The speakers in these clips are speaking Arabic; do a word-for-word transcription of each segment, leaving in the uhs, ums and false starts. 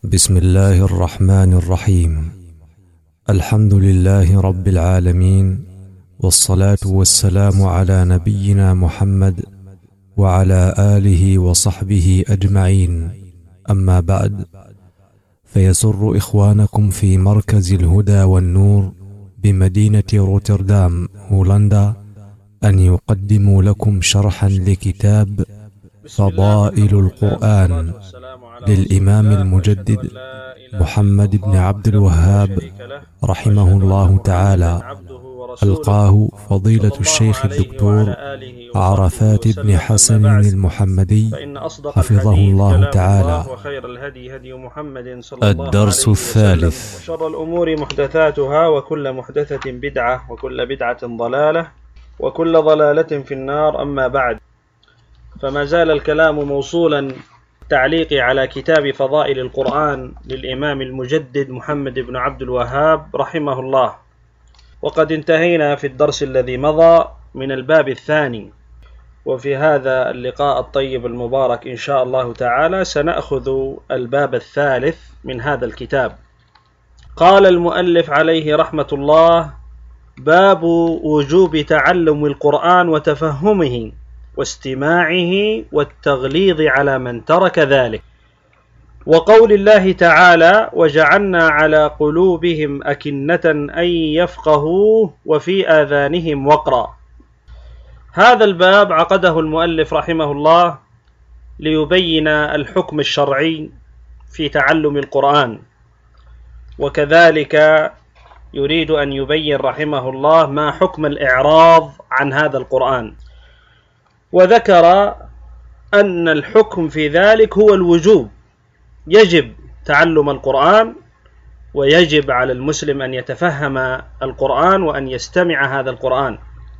بسم الله الرحمن الرحيم. الحمد لله رب العالمين، والصلاة والسلام على نبينا محمد وعلى آله وصحبه أجمعين. أما بعد، فيسر إخوانكم في مركز الهدى والنور بمدينة روتردام هولندا أن يقدموا لكم شرحا لكتاب فضائل القرآن للإمام المجدد محمد بن عبد الوهاب رحمه الله تعالى، ألقاه فضيلة الشيخ الدكتور عرفات بن حسن المحمدي حفظه الله تعالى. الدرس الثالث: وشر الأمور محدثاتها، وكل محدثة بدعة، وكل بدعة ضلالة، وكل ضلالة في النار. أما بعد، فما زال الكلام موصولا تعليقي على كتاب فضائل القرآن للإمام المجدد محمد بن عبد الوهاب رحمه الله، وقد انتهينا في الدرس الذي مضى من الباب الثاني، وفي هذا اللقاء الطيب المبارك إن شاء الله تعالى سنأخذ الباب الثالث من هذا الكتاب. قال المؤلف عليه رحمة الله: باب وجوب تعلم القرآن وتفهمه واستماعه والتغليظ على من ترك ذلك، وقول الله تعالى: وجعلنا على قلوبهم أكنة أن يفقهوه وفي آذانهم وقرا. هذا الباب عقده المؤلف رحمه الله ليبين الحكم الشرعي في تعلم القرآن، وكذلك يريد أن يبين رحمه الله ما حكم الإعراض عن هذا القرآن، وذكر أن الحكم في ذلك هو الوجوب، يجب تعلم القرآن، ويجب على المسلم أن يتفهم القرآن وأن يستمع هذا القرآن،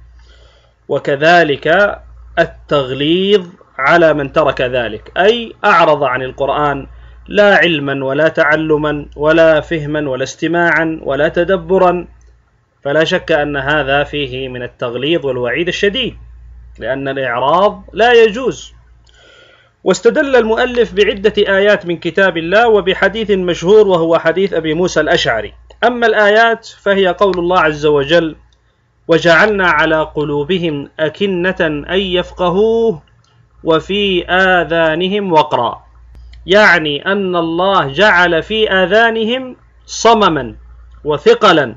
وكذلك التغليظ على من ترك ذلك، أي أعرض عن القرآن لا علما ولا تعلما ولا فهما ولا استماعا ولا تدبرا، فلا شك أن هذا فيه من التغليظ والوعيد الشديد، لأن الإعراض لا يجوز. واستدل المؤلف بعدة آيات من كتاب الله وبحديث مشهور وهو حديث أبي موسى الأشعري. أما الآيات فهي قول الله عز وجل: وجعلنا على قلوبهم أكنة أن يفقهوه وفي آذانهم وقرا، يعني أن الله جعل في آذانهم صمما وثقلا،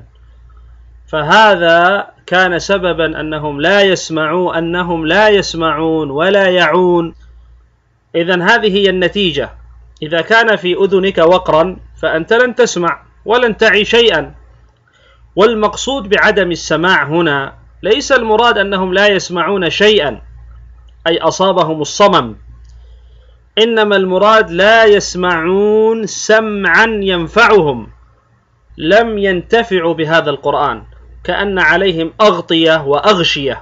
فهذا كان سببا أنهم لا يسمعون أنهم لا يسمعون ولا يعون. إذن هذه هي النتيجة: إذا كان في أذنك وقرا فأنت لن تسمع ولن تعي شيئا. والمقصود بعدم السماع هنا ليس المراد أنهم لا يسمعون شيئا أي أصابهم الصمم، إنما المراد لا يسمعون سمعا ينفعهم، لم ينتفعوا بهذا القرآن، كأن عليهم أغطية وأغشية،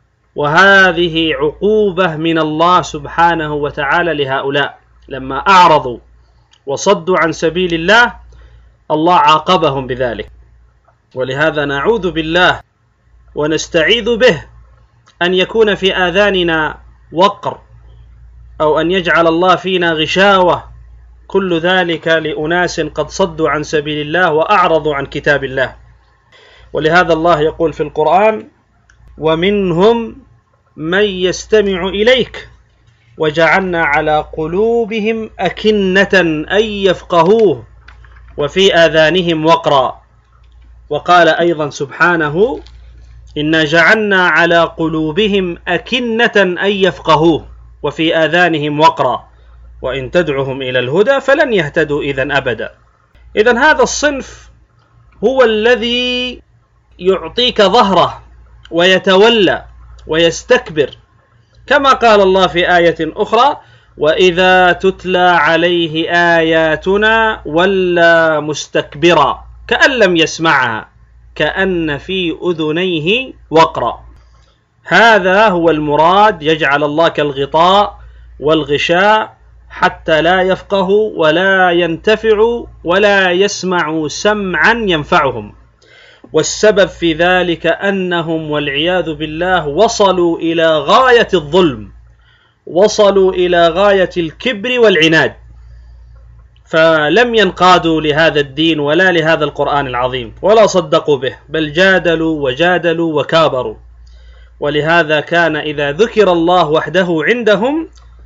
وهذه عقوبة من الله سبحانه وتعالى لهؤلاء. لما أعرضوا وصدوا عن سبيل الله، الله عاقبهم بذلك. ولهذا نعوذ بالله ونستعيذ به أن يكون في آذاننا وقر، أو أن يجعل الله فينا غشاوة، كل ذلك لأناس قد صدوا عن سبيل الله وأعرضوا عن كتاب الله. ولهذا الله يقول في القرآن: ومنهم من يستمع إليك وجعلنا على قلوبهم أكنة أن يفقهوه وفي آذانهم وقرا. وقال أيضا سبحانه: إنا جعلنا على قلوبهم أكنة أن يفقهوه وفي آذانهم وقرا وإن تدعهم إلى الهدى فلن يهتدوا إذن أبدا. إذن هذا الصنف هو الذي يعطيك ظهره ويتولى ويستكبر، كما قال الله في آية أخرى: وإذا تتلى عليه آياتنا ولى مستكبرا كأن لم يسمعها كأن في أذنيه وقرا. هذا هو المراد، يجعل الله كالغطاء والغشاء حتى لا يفقهوا ولا ينتفعوا ولا يسمعوا سمعا ينفعهم. والسبب في ذلك أنهم والعياذ بالله وصلوا إلى غاية الظلم، وصلوا إلى غاية الكبر والعناد، فلم ينقادوا لهذا الدين ولا لهذا القرآن العظيم ولا صدقوا به، بل جادلوا وجادلوا وكابروا. ولهذا كان إذا ذكر الله وحده عندهم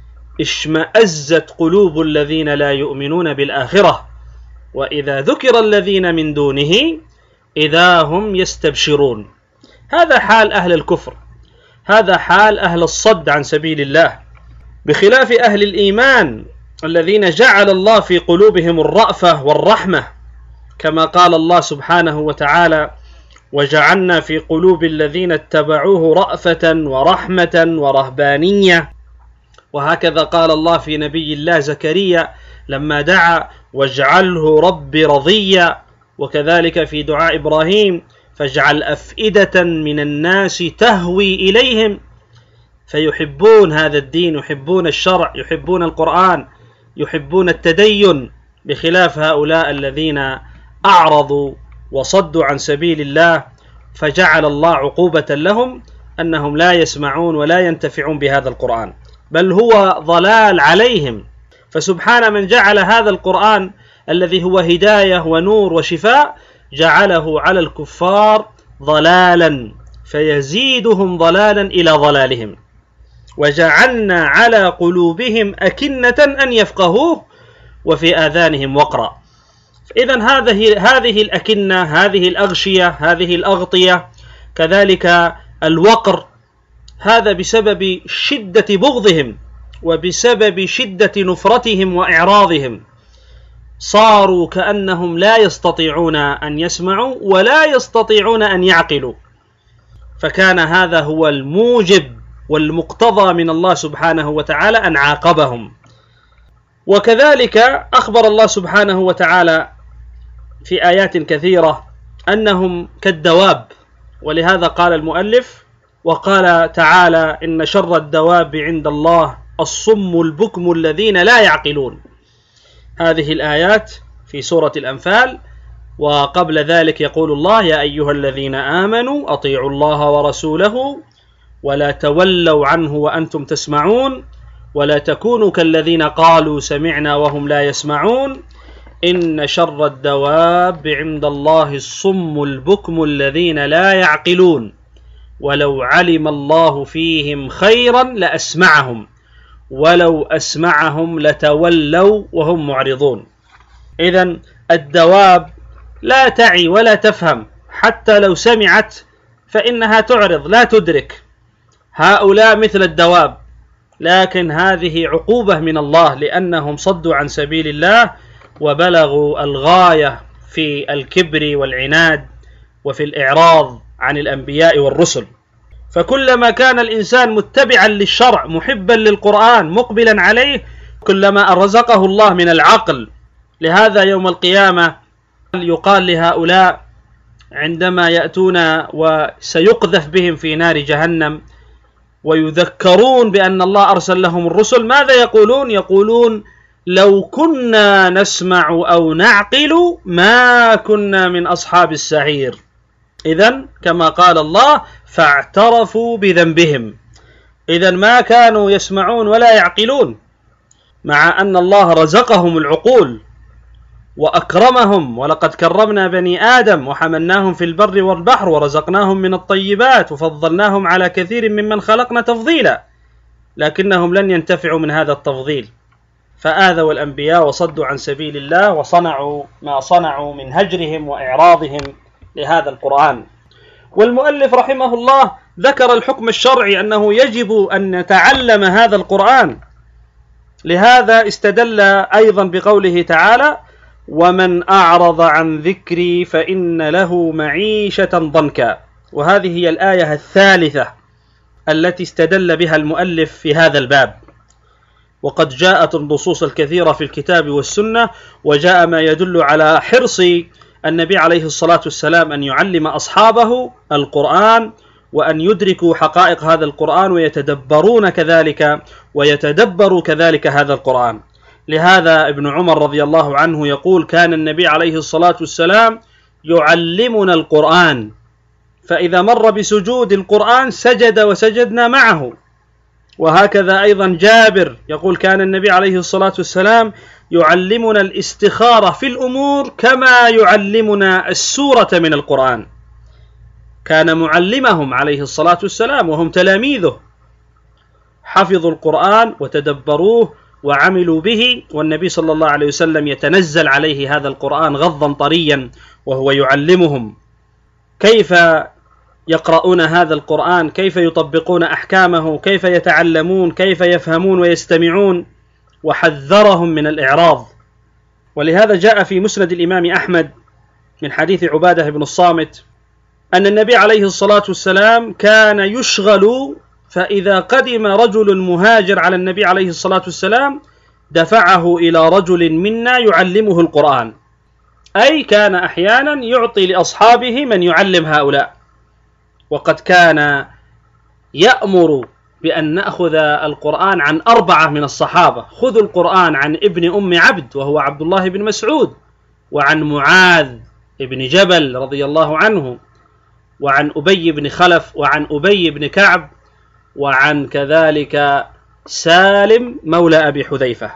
اشمأزت قلوب الذين لا يؤمنون بالآخرة، وإذا ذكر الذين من دونه إذا هم يستبشرون. هذا حال أهل الكفر، هذا حال أهل الصد عن سبيل الله، بخلاف أهل الإيمان الذين جعل الله في قلوبهم الرأفة والرحمة، كما قال الله سبحانه وتعالى: وجعلنا في قلوب الذين اتبعوه رأفة ورحمة ورهبانية. وهكذا قال الله في نبي الله زكريا لما دعا: واجعله رب رضيا. وكذلك في دعاء إبراهيم: فاجعل أفئدة من الناس تهوي إليهم. فيحبون هذا الدين، يحبون الشرع، يحبون القرآن، يحبون التدين، بخلاف هؤلاء الذين أعرضوا وصدوا عن سبيل الله، فجعل الله عقوبة لهم أنهم لا يسمعون ولا ينتفعون بهذا القرآن، بل هو ضلال عليهم. فسبحان من جعل هذا القرآن الذي هو هداية ونور وشفاء جعله على الكفار ضلالا، فيزيدهم ضلالا إلى ضلالهم. وجعلنا على قلوبهم أكنة أن يفقهوه وفي آذانهم وقرا. إذن هذه هذه الأكنة، هذه الأغشية، هذه الأغطية، كذلك الوقر، هذا بسبب شدة بغضهم وبسبب شدة نفرتهم وإعراضهم، صاروا كأنهم لا يستطيعون أن يسمعوا ولا يستطيعون أن يعقلوا. فكان هذا هو الموجب والمقتضى من الله سبحانه وتعالى أن عاقبهم. وكذلك أخبر الله سبحانه وتعالى في آيات كثيرة أنهم كالدواب، ولهذا قال المؤلف: وقال تعالى: إن شر الدواب عند الله الصم البكم الذين لا يعقلون. هذه الآيات في سورة الأنفال. وقبل ذلك يقول الله: يا أيها الذين آمنوا أطيعوا الله ورسوله ولا تولوا عنه وأنتم تسمعون ولا تكونوا كالذين قالوا سمعنا وهم لا يسمعون إن شر الدواب عند الله الصم البكم الذين لا يعقلون ولو علم الله فيهم خيرا لأسمعهم ولو أسمعهم لتولوا وهم معرضون. إذن الدواب لا تعي ولا تفهم، حتى لو سمعت فإنها تعرض لا تدرك. هؤلاء مثل الدواب، لكن هذه عقوبة من الله لأنهم صدوا عن سبيل الله وبلغوا الغاية في الكبر والعناد وفي الإعراض عن الأنبياء والرسل. فكلما كان الإنسان متبعا للشرع محبا للقرآن مقبلا عليه كلما رزقه الله من العقل. لهذا يوم القيامة يقال لهؤلاء عندما يأتون وسيقذف بهم في نار جهنم ويذكرون بأن الله أرسل لهم الرسل، ماذا يقولون؟ يقولون: لو كنا نسمع أو نعقل ما كنا من أصحاب السعير. إذن كما قال الله: فاعترفوا بذنبهم. إذن ما كانوا يسمعون ولا يعقلون، مع أن الله رزقهم العقول وأكرمهم: ولقد كرمنا بني آدم وحملناهم في البر والبحر ورزقناهم من الطيبات وفضلناهم على كثير ممن خلقنا تفضيلا، لكنهم لن ينتفعوا من هذا التفضيل، فآذوا الأنبياء وصدوا عن سبيل الله وصنعوا ما صنعوا من هجرهم وإعراضهم لهذا القرآن. والمؤلف رحمه الله ذكر الحكم الشرعي أنه يجب أن نتعلم هذا القرآن، لهذا استدل أيضا بقوله تعالى: ومن أعرض عن ذكري فإن له معيشة ضنكا. وهذه هي الآية الثالثة التي استدل بها المؤلف في هذا الباب. وقد جاءت النصوص الكثيرة في الكتاب والسنة، وجاء ما يدل على حرص النبي عليه الصلاة والسلام أن يعلم أصحابه القرآن وأن يدركوا حقائق هذا القرآن ويتدبرون كذلك ويتدبروا كذلك هذا القرآن. لهذا ابن عمر رضي الله عنه يقول: كان النبي عليه الصلاة والسلام يعلمنا القرآن، فإذا مر بسجود القرآن سجد وسجدنا معه. وهكذا أيضا جابر يقول: كان النبي عليه الصلاة والسلام يعلمنا الاستخارة في الأمور كما يعلمنا السورة من القرآن. كان معلمهم عليه الصلاة والسلام وهم تلاميذه، حفظوا القرآن وتدبروه وعملوا به، والنبي صلى الله عليه وسلم يتنزل عليه هذا القرآن غضا طريا وهو يعلمهم كيف يقرؤون هذا القرآن، كيف يطبقون أحكامه، كيف يتعلمون، كيف يفهمون ويستمعون، وحذرهم من الإعراض. ولهذا جاء في مسند الإمام أحمد من حديث عبادة بن الصامت أن النبي عليه الصلاة والسلام كان يشغل، فإذا قدم رجل مهاجر على النبي عليه الصلاة والسلام دفعه إلى رجل منا يعلمه القرآن، أي كان أحيانا يعطي لأصحابه من يعلم هؤلاء. وقد كان يأمر بأن نأخذ القرآن عن أربعة من الصحابة: خذوا القرآن عن ابن أم عبد وهو عبد الله بن مسعود، وعن معاذ بن جبل رضي الله عنه، وعن أبي بن خلف، وعن أبي بن كعب، وعن كذلك سالم مولى أبي حذيفة.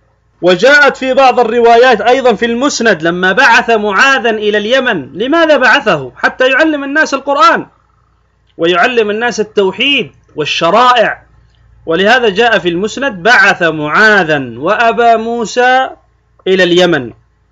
وجاءت في بعض الروايات أيضا في المسند لما بعث معاذا إلى اليمن، لماذا بعثه؟ حتى يعلم الناس القرآن ويعلم الناس التوحيد والشرائع. ولهذا جاء في المسند: بعث معاذا وأبا موسى إلى اليمن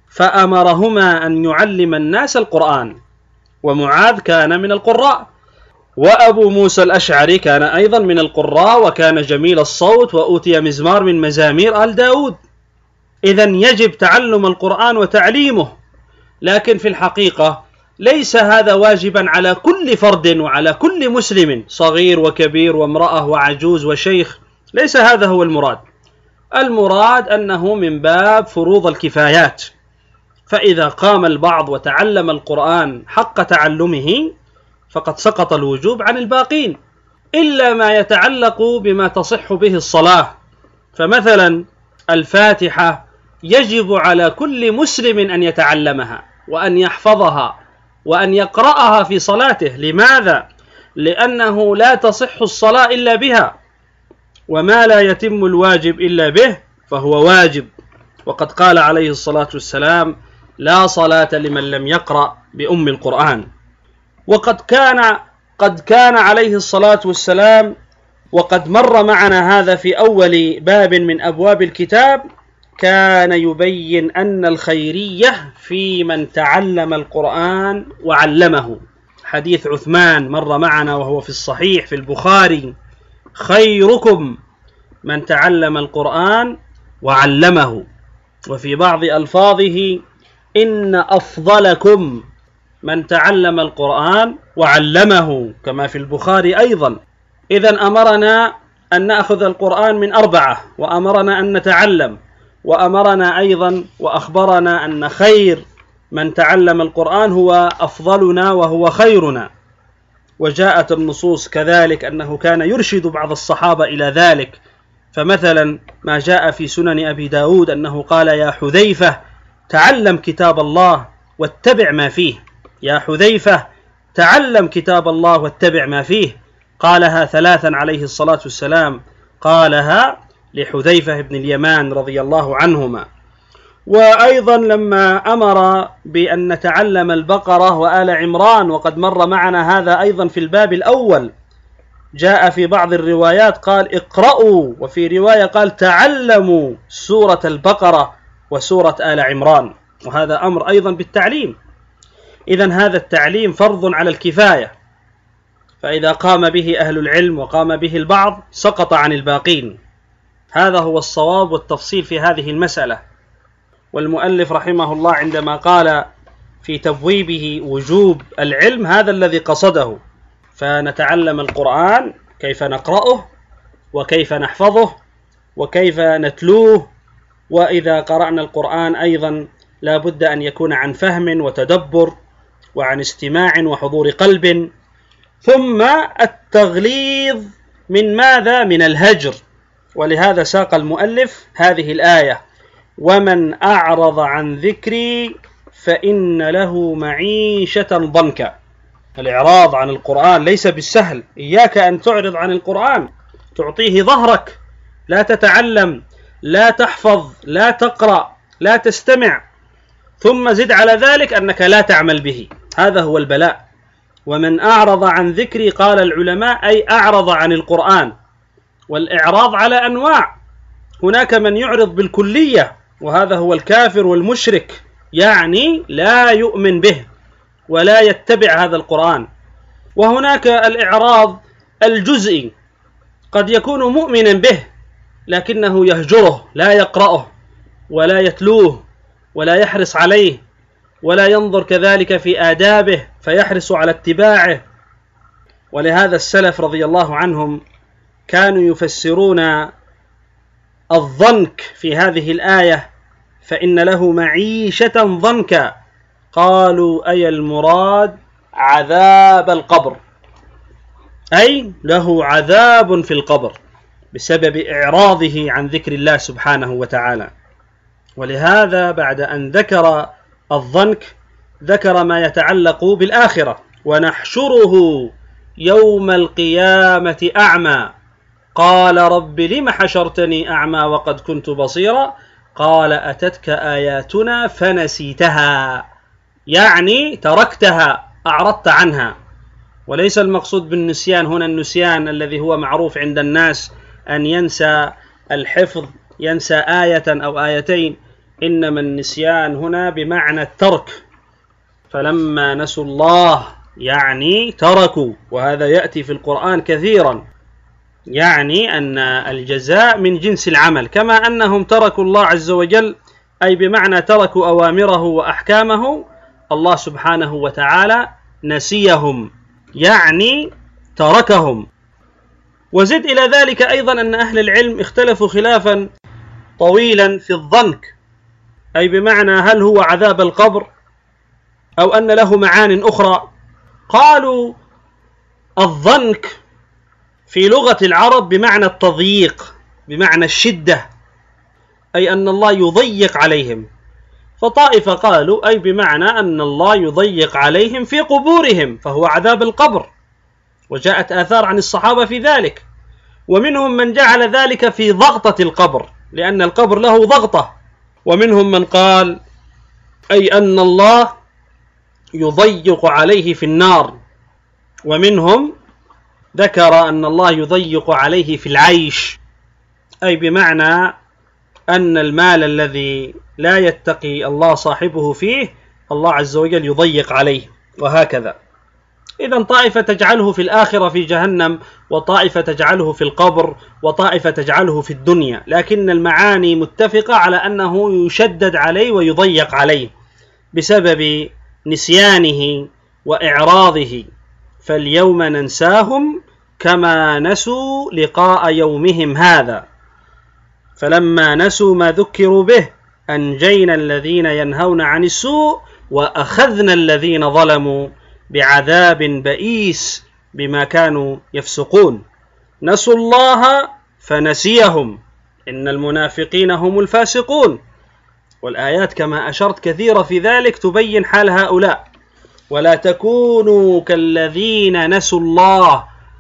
فأمرهما أن يعلم الناس القرآن. ومعاذ كان من القراء، وأبو موسى الأشعري كان أيضا من القراء، وكان جميل الصوت وأوتي مزمار من مزامير آل داود. إذن يجب تعلم القرآن وتعليمه، لكن في الحقيقة ليس هذا واجبا على كل فرد وعلى كل مسلم، صغير وكبير وامرأة وعجوز وشيخ، ليس هذا هو المراد. المراد أنه من باب فروض الكفايات، فإذا قام البعض وتعلم القرآن حق تعلمه فقد سقط الوجوب عن الباقين، إلا ما يتعلق بما تصح به الصلاة. فمثلا الفاتحة يجب على كل مسلم أن يتعلمها وأن يحفظها وأن يقرأها في صلاته. لماذا؟ لأنه لا تصح الصلاة إلا بها، وما لا يتم الواجب إلا به فهو واجب. وقد قال عليه الصلاة والسلام: لا صلاة لمن لم يقرأ بأم القرآن. وقد كان قد كان عليه الصلاة والسلام، وقد مر معنا هذا في أول باب من أبواب الكتاب، كان يبين أن الخيرية في من تعلم القرآن وعلمه. حديث عثمان مر معنا وهو في الصحيح في البخاري: خيركم من تعلم القرآن وعلمه. وفي بعض ألفاظه: إن أفضلكم من تعلم القرآن وعلمه، كما في البخاري أيضا. إذن أمرنا أن نأخذ القرآن من أربعة، وأمرنا أن نتعلم، وأمرنا أيضا وأخبرنا أن خير من تعلم القرآن هو أفضلنا وهو خيرنا. وجاءت النصوص كذلك أنه كان يرشد بعض الصحابة إلى ذلك. فمثلا ما جاء في سنن أبي داود أنه قال: يا حذيفة تعلم كتاب الله واتبع ما فيه. يا حذيفة تعلم كتاب الله واتبع ما فيه. قالها ثلاثا عليه الصلاة والسلام، قالها لحذيفة بن اليمان رضي الله عنهما. وأيضا لما أمر بأن نتعلم البقرة وآل عمران، وقد مر معنا هذا أيضا في الباب الأول، جاء في بعض الروايات قال: اقرأوا، وفي رواية قال: تعلموا سورة البقرة وسورة آل عمران. وهذا أمر أيضا بالتعليم. إذن هذا التعليم فرض على الكفاية، فإذا قام به أهل العلم وقام به البعض سقط عن الباقين. هذا هو الصواب والتفصيل في هذه المسألة. والمؤلف رحمه الله عندما قال في تبويبه وجوب العلم هذا الذي قصده، فنتعلم القرآن كيف نقرأه وكيف نحفظه وكيف نتلوه. وإذا قرأنا القرآن أيضا لا بد أن يكون عن فهم وتدبر وعن استماع وحضور قلب. ثم التغليظ من ماذا؟ من الهجر. ولهذا ساق المؤلف هذه الآية: ومن أعرض عن ذكري فإن له معيشة ضنكا. الإعراض عن القرآن ليس بالسهل. إياك أن تعرض عن القرآن، تعطيه ظهرك، لا تتعلم، لا تحفظ، لا تقرأ، لا تستمع، ثم زد على ذلك أنك لا تعمل به. هذا هو البلاء. ومن أعرض عن ذكري قال العلماء أي أعرض عن القرآن. والإعراض على أنواع، هناك من يعرض بالكلية وهذا هو الكافر والمشرك، يعني لا يؤمن به ولا يتبع هذا القرآن. وهناك الإعراض الجزئي، قد يكون مؤمنا به لكنه يهجره، لا يقرأه ولا يتلوه ولا يحرص عليه ولا ينظر كذلك في آدابه فيحرص على اتباعه. ولهذا السلف رضي الله عنهم كانوا يفسرون الضنك في هذه الآية فإن له معيشة ضنكا، قالوا أي المراد عذاب القبر، أي له عذاب في القبر بسبب إعراضه عن ذكر الله سبحانه وتعالى. ولهذا بعد أن ذكر الضنك ذكر ما يتعلق بالآخرة: ونحشره يوم القيامة أعمى قال رب لم حشرتني أعمى وقد كنت بصيرا قال أتتك آياتنا فنسيتها، يعني تركتها، أعرضت عنها. وليس المقصود بالنسيان هنا النسيان الذي هو معروف عند الناس أن ينسى الحفظ، ينسى آية أو آيتين، إنما النسيان هنا بمعنى الترك. فلما نسوا الله يعني تركوا، وهذا يأتي في القرآن كثيرا، يعني أن الجزاء من جنس العمل، كما أنهم تركوا الله عز وجل أي بمعنى تركوا أوامره وأحكامه، الله سبحانه وتعالى نسيهم يعني تركهم. وزد إلى ذلك أيضا أن أهل العلم اختلفوا خلافا طويلا في الضنك، أي بمعنى هل هو عذاب القبر أو أن له معان أخرى. قالوا الضنك في لغة العرب بمعنى التضييق، بمعنى الشدة، أي أن الله يضيق عليهم. فطائفة قالوا أي بمعنى أن الله يضيق عليهم في قبورهم فهو عذاب القبر، وجاءت آثار عن الصحابة في ذلك. ومنهم من جعل ذلك في ضغطة القبر لأن القبر له ضغطة. ومنهم من قال أي أن الله يضيق عليه في النار. ومنهم ذكر أن الله يضيق عليه في العيش، أي بمعنى أن المال الذي لا يتقي الله صاحبه فيه الله عز وجل يضيق عليه، وهكذا. إذن طائفة تجعله في الآخرة في جهنم، وطائفة تجعله في القبر، وطائفة تجعله في الدنيا، لكن المعاني متفقة على أنه يشدد عليه ويضيق عليه بسبب نسيانه وإعراضه. فاليوم ننساهم كما نسوا لقاء يومهم هذا، فلما نسوا ما ذكروا به أنجينا الذين ينهون عن السوء وأخذنا الذين ظلموا بعذاب بئيس بما كانوا يفسقون. نسوا الله فنسيهم إن المنافقين هم الفاسقون. والآيات كما أشرت كثيرة في ذلك تبين حال هؤلاء. ولا تكونوا كالذين نسوا الله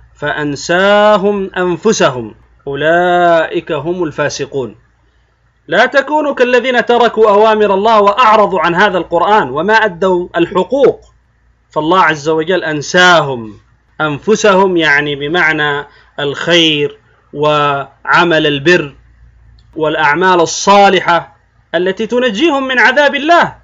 فأنساهم أنفسهم أولئك هم الفاسقون. لا تكونوا كالذين تركوا أوامر الله وأعرضوا عن هذا القرآن وما أدوا الحقوق، فالله عز وجل أنساهم أنفسهم، يعني بمعنى الخير وعمل البر والأعمال الصالحة التي تنجيهم من عذاب الله،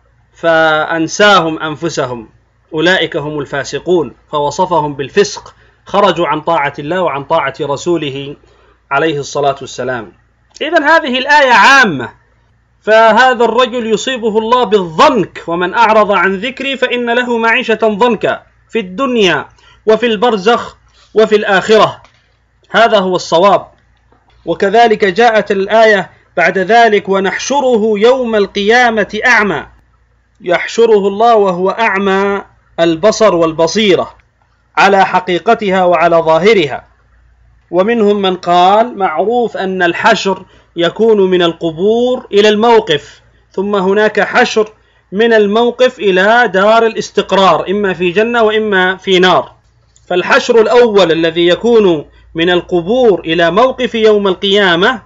فأنساهم أنفسهم أولئك هم الفاسقون، فوصفهم بالفسق، خرجوا عن طاعة الله وعن طاعة رسوله عليه الصلاة والسلام. إذن هذه الآية عامة، فهذا الرجل يصيبه الله بالضنك: ومن أعرض عن ذكري فإن له معيشة ضنكا في الدنيا وفي البرزخ وفي الآخرة. هذا هو الصواب. وكذلك جاءت الآية بعد ذلك: ونحشره يوم القيامة أعمى. يحشره الله وهو أعمى البصر والبصيرة على حقيقتها وعلى ظاهرها. ومنهم من قال معروف أن الحشر يكون من القبور إلى الموقف، ثم هناك حشر من الموقف إلى دار الاستقرار، إما في جنة وإما في نار. فالحشر الأول الذي يكون من القبور إلى موقف يوم القيامة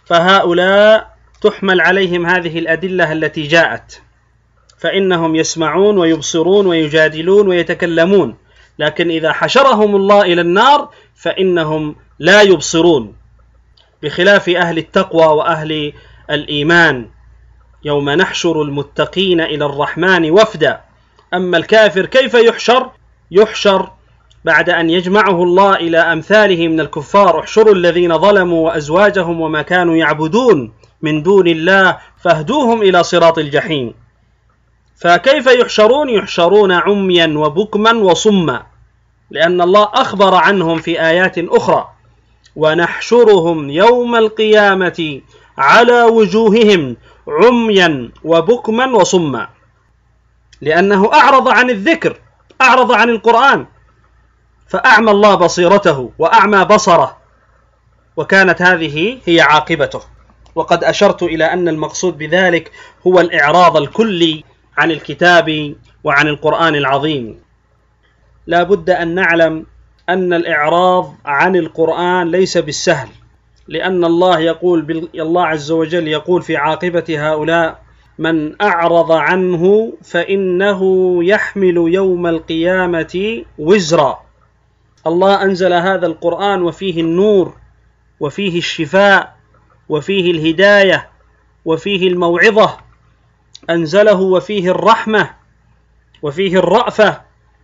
فهؤلاء تحمل عليهم هذه الأدلة التي جاءت، فإنهم يسمعون ويبصرون ويجادلون ويتكلمون، لكن إذا حشرهم الله إلى النار فإنهم لا يبصرون، بخلاف أهل التقوى وأهل الإيمان. يوم نحشر المتقين إلى الرحمن وفدا. أما الكافر كيف يحشر؟ يحشر بعد أن يجمعه الله إلى أمثاله من الكفار: احشروا الذين ظلموا وأزواجهم وما كانوا يعبدون من دون الله فاهدوهم إلى صراط الجحيم. فكيف يحشرون؟ يحشرون عميا وبكما وصما، لأن الله أخبر عنهم في آيات أخرى: ونحشرهم يوم القيامة على وجوههم عميا وبكما وصما، لأنه أعرض عن الذكر، أعرض عن القرآن، فأعمى الله بصيرته وأعمى بصره، وكانت هذه هي عاقبته. وقد أشرت إلى أن المقصود بذلك هو الإعراض الكلي عن الكتاب وعن القرآن العظيم. لا بد أن نعلم أن الإعراض عن القرآن ليس بالسهل، لأن الله يقول الله عز وجل يقول في عاقبة هؤلاء: من أعرض عنه فإنه يحمل يوم القيامة وزرا. الله أنزل هذا القرآن وفيه النور وفيه الشفاء وفيه الهداية وفيه الموعظة، أنزله وفيه الرحمة وفيه الرأفة،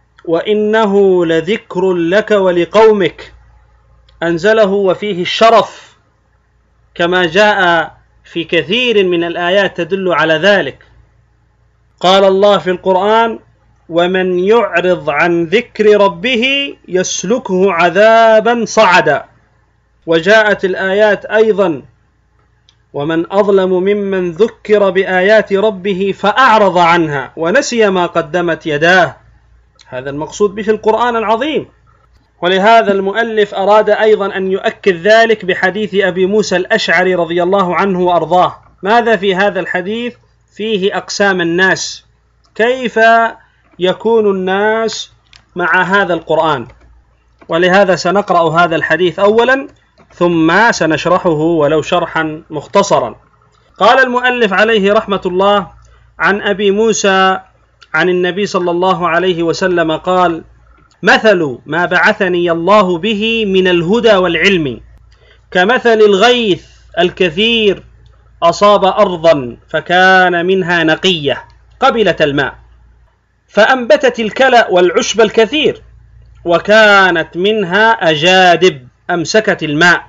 وإنه لذكر لك ولقومك. أنزله وفيه الشرف، كما جاء في كثير من الآيات تدل على ذلك. قال الله في القرآن: ومن يعرض عن ذكر ربه يسلكه عذابا صعدا. وجاءت الآيات أيضا: ومن أظلم ممن ذكر بآيات ربه فأعرض عنها ونسي ما قدمت يداه. هذا المقصود به القرآن العظيم. ولهذا المؤلف أراد أيضا أن يؤكد ذلك بحديث أبي موسى الأشعري رضي الله عنه وأرضاه. ماذا في هذا الحديث؟ فيه أقسام الناس، كيف يكون الناس مع هذا القرآن. ولهذا سنقرأ هذا الحديث أولا ثم سنشرحه ولو شرحا مختصرا. قال المؤلف عليه رحمة الله: عن أبي موسى عن النبي صلى الله عليه وسلم قال: مثل ما بعثني الله به من الهدى والعلم كمثل الغيث الكثير أصاب أرضا فكان منها نقية قبلت الماء، فأنبتت الكلأ والعشب الكثير، وكانت منها أجادب أمسكت الماء،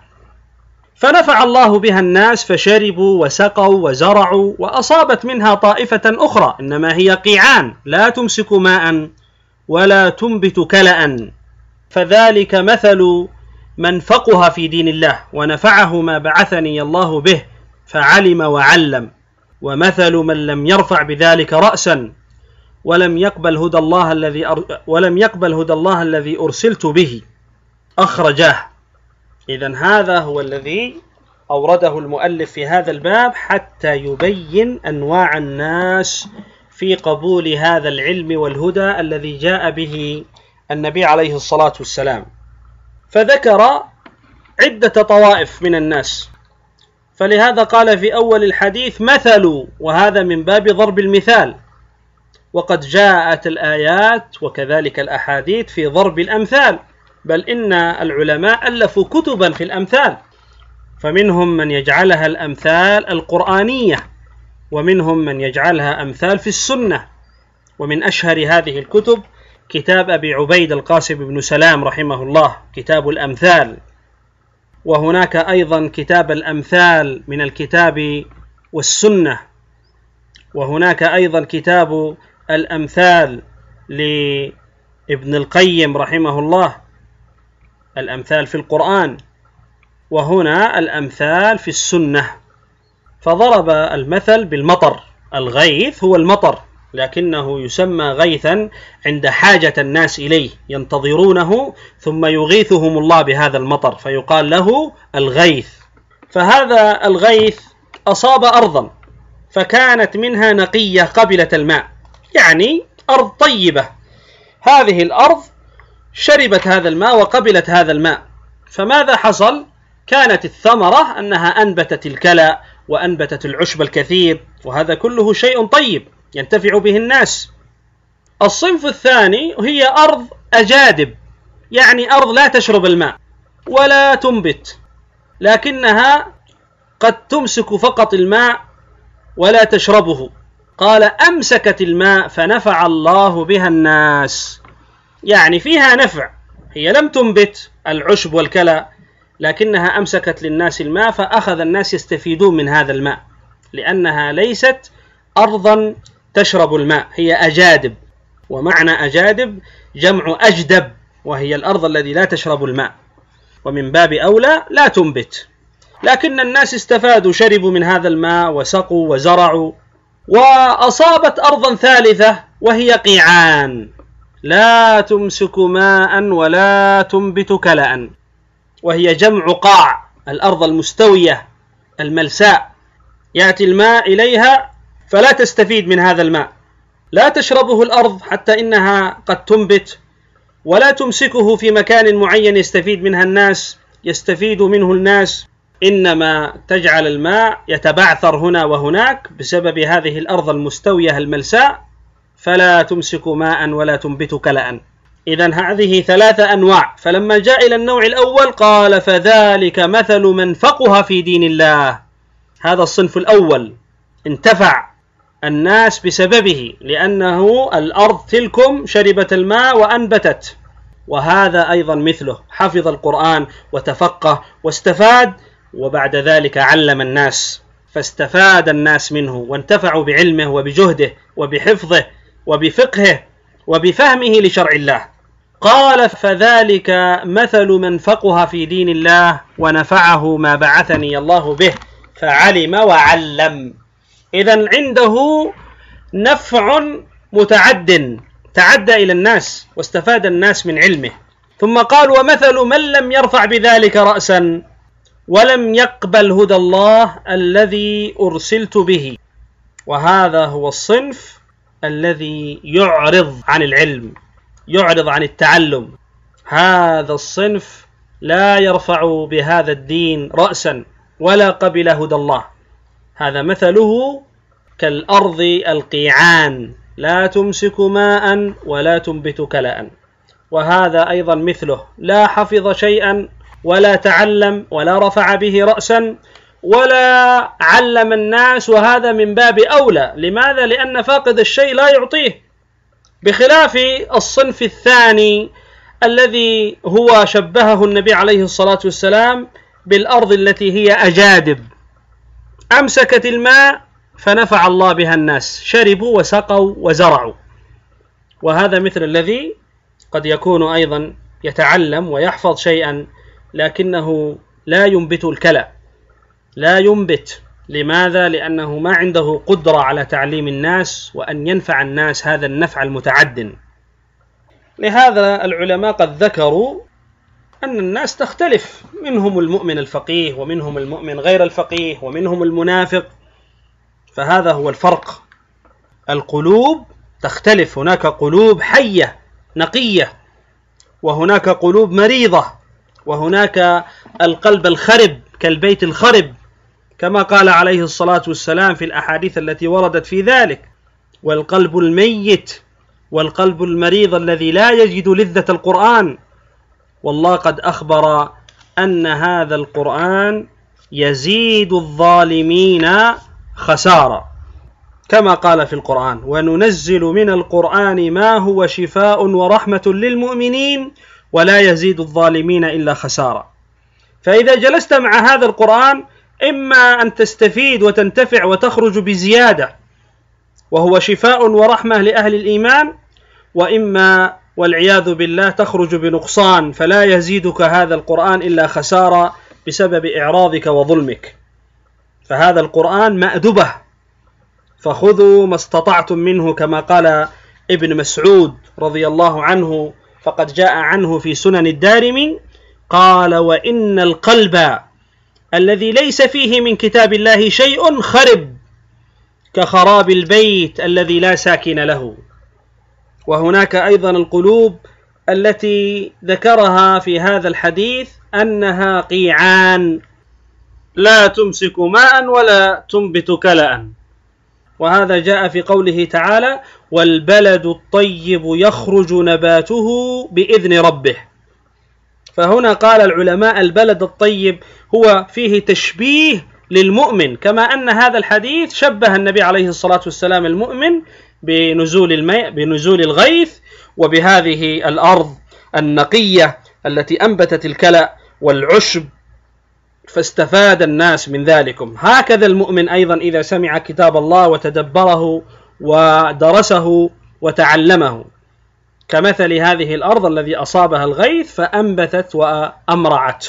فنفع الله بها الناس فشربوا وسقوا وزرعوا، وأصابت منها طائفة أخرى إنما هي قيعان لا تمسك ماء ولا تنبت كلأ، فذلك مثل من فقه في دين الله ونفعه ما بعثني الله به فعلم وعلم، ومثل من لم يرفع بذلك رأسا ولم يقبل هدى الله الذي أر... ولم يقبل هدى الله الذي أرسلت به أخرجاه. إذن هذا هو الذي أورده المؤلف في هذا الباب حتى يبين أنواع الناس في قبول هذا العلم والهدى الذي جاء به النبي عليه الصلاة والسلام. فذكر عدة طوائف من الناس، فلهذا قال في أول الحديث مثل، وهذا من باب ضرب المثال، وقد جاءت الآيات وكذلك الأحاديث في ضرب الأمثال، بل إن العلماء ألفوا كتبا في الأمثال، فمنهم من يجعلها الأمثال القرآنية، ومنهم من يجعلها أمثال في السنة. ومن أشهر هذه الكتب كتاب أبي عبيد القاسم بن سلام رحمه الله، كتاب الأمثال. وهناك أيضا كتاب الأمثال من الكتاب والسنة، وهناك أيضا كتاب الأمثال لابن القيم رحمه الله، الأمثال في القرآن، وهنا الأمثال في السنة. فضرب المثل بالمطر، الغيث هو المطر، لكنه يسمى غيثا عند حاجة الناس إليه ينتظرونه، ثم يغيثهم الله بهذا المطر فيقال له الغيث. فهذا الغيث أصاب أرضا فكانت منها نقية قبلت الماء، يعني أرض طيبة، هذه الأرض شربت هذا الماء وقبلت هذا الماء. فماذا حصل؟ كانت الثمرة أنها أنبتت الكلى وأنبتت العشب الكثير، وهذا كله شيء طيب ينتفع به الناس. الصنف الثاني هي أرض أجادب، يعني أرض لا تشرب الماء ولا تنبت، لكنها قد تمسك فقط الماء ولا تشربه. قال أمسكت الماء فنفع الله بها الناس، يعني فيها نفع، هي لم تنبت العشب والكلى لكنها أمسكت للناس الماء، فأخذ الناس يستفيدون من هذا الماء، لأنها ليست أرضا تشرب الماء، هي أجادب، ومعنى أجادب جمع أجدب، وهي الأرض التي لا تشرب الماء، ومن باب أولى لا تنبت، لكن الناس استفادوا، شربوا من هذا الماء وسقوا وزرعوا. وأصابت أرضا ثالثة وهي قيعان، لا تمسك ماء ولا تنبت كلأ، وهي جمع قاع، الأرض المستوية الملساء، يأتي الماء إليها فلا تستفيد من هذا الماء، لا تشربه الأرض حتى إنها قد تنبت، ولا تمسكه في مكان معين يستفيد منها الناس يستفيد منه الناس، إنما تجعل الماء يتبعثر هنا وهناك بسبب هذه الأرض المستوية الملساء، فلا تمسك ماء ولا تنبت كلأ. إذن هذه ثلاثة أنواع. فلما جاء إلى النوع الأول قال فذلك مثل من فقه في دين الله، هذا الصنف الأول انتفع الناس بسببه، لأنه الأرض تلكم شربت الماء وأنبتت. وهذا أيضا مثله، حفظ القرآن وتفقه واستفاد، وبعد ذلك علم الناس فاستفاد الناس منه وانتفعوا بعلمه وبجهده وبحفظه وبفقهه وبفهمه لشرع الله. قال فذلك مثل من فقه في دين الله ونفعه ما بعثني الله به فعلم وعلم. إذن عنده نفع متعد، تعدى إلى الناس واستفاد الناس من علمه. ثم قال ومثل من لم يرفع بذلك رأسا ولم يقبل هدى الله الذي أرسلت به، وهذا هو الصنف الذي يعرض عن العلم، يعرض عن التعلم. هذا الصنف لا يرفع بهذا الدين رأسا ولا قبل هدى الله، هذا مثله كالأرض القيعان، لا تمسك ماء ولا تنبت كلأ. وهذا أيضا مثله، لا حفظ شيئا ولا تعلم ولا رفع به رأسا ولا علم الناس، وهذا من باب أولى. لماذا؟ لأن فاقد الشيء لا يعطيه، بخلاف الصنف الثاني الذي هو شبهه النبي عليه الصلاة والسلام بالأرض التي هي أجادب، أمسكت الماء فنفع الله بها الناس، شربوا وسقوا وزرعوا. وهذا مثل الذي قد يكون أيضا يتعلم ويحفظ شيئا لكنه لا ينبت الكلى، لا ينبت. لماذا؟ لأنه ما عنده قدرة على تعليم الناس وأن ينفع الناس هذا النفع المتعد. لهذا العلماء قد ذكروا أن الناس تختلف، منهم المؤمن الفقيه ومنهم المؤمن غير الفقيه ومنهم المنافق، فهذا هو الفرق. القلوب تختلف، هناك قلوب حية نقية، وهناك قلوب مريضة، وهناك القلب الخرب كالبيت الخرب، كما قال عليه الصلاة والسلام في الأحاديث التي وردت في ذلك، والقلب الميت والقلب المريض الذي لا يجد لذة القرآن. والله قد أخبر أن هذا القرآن يزيد الظالمين خسارة، كما قال في القرآن وننزل من القرآن ما هو شفاء ورحمة للمؤمنين ولا يزيد الظالمين إلا خسارة. فإذا جلست مع هذا القرآن إما أن تستفيد وتنتفع وتخرج بزيادة وهو شفاء ورحمة لأهل الإيمان، وإما والعياذ بالله تخرج بنقصان فلا يزيدك هذا القرآن إلا خسارة بسبب إعراضك وظلمك. فهذا القرآن مأدبة، فخذوا ما استطعتم منه، كما قال ابن مسعود رضي الله عنه، فقد جاء عنه في سنن الدارمي قال وإن القلب الذي ليس فيه من كتاب الله شيء خرب كخراب البيت الذي لا ساكن له. وهناك أيضا القلوب التي ذكرها في هذا الحديث أنها قيعان لا تمسك ماء ولا تنبت كلأ، وهذا جاء في قوله تعالى: والبلد الطيب يخرج نباته بإذن ربه. فهنا قال العلماء البلد الطيب هو فيه تشبيه للمؤمن، كما أن هذا الحديث شبه النبي عليه الصلاة والسلام المؤمن بنزول الماء بنزول الغيث وبهذه الأرض النقية التي أنبتت الكلأ والعشب، فاستفاد الناس من ذلكم. هكذا المؤمن أيضا إذا سمع كتاب الله وتدبره ودرسه وتعلمه، كمثل هذه الأرض الذي أصابها الغيث فأنبتت وأمرعت.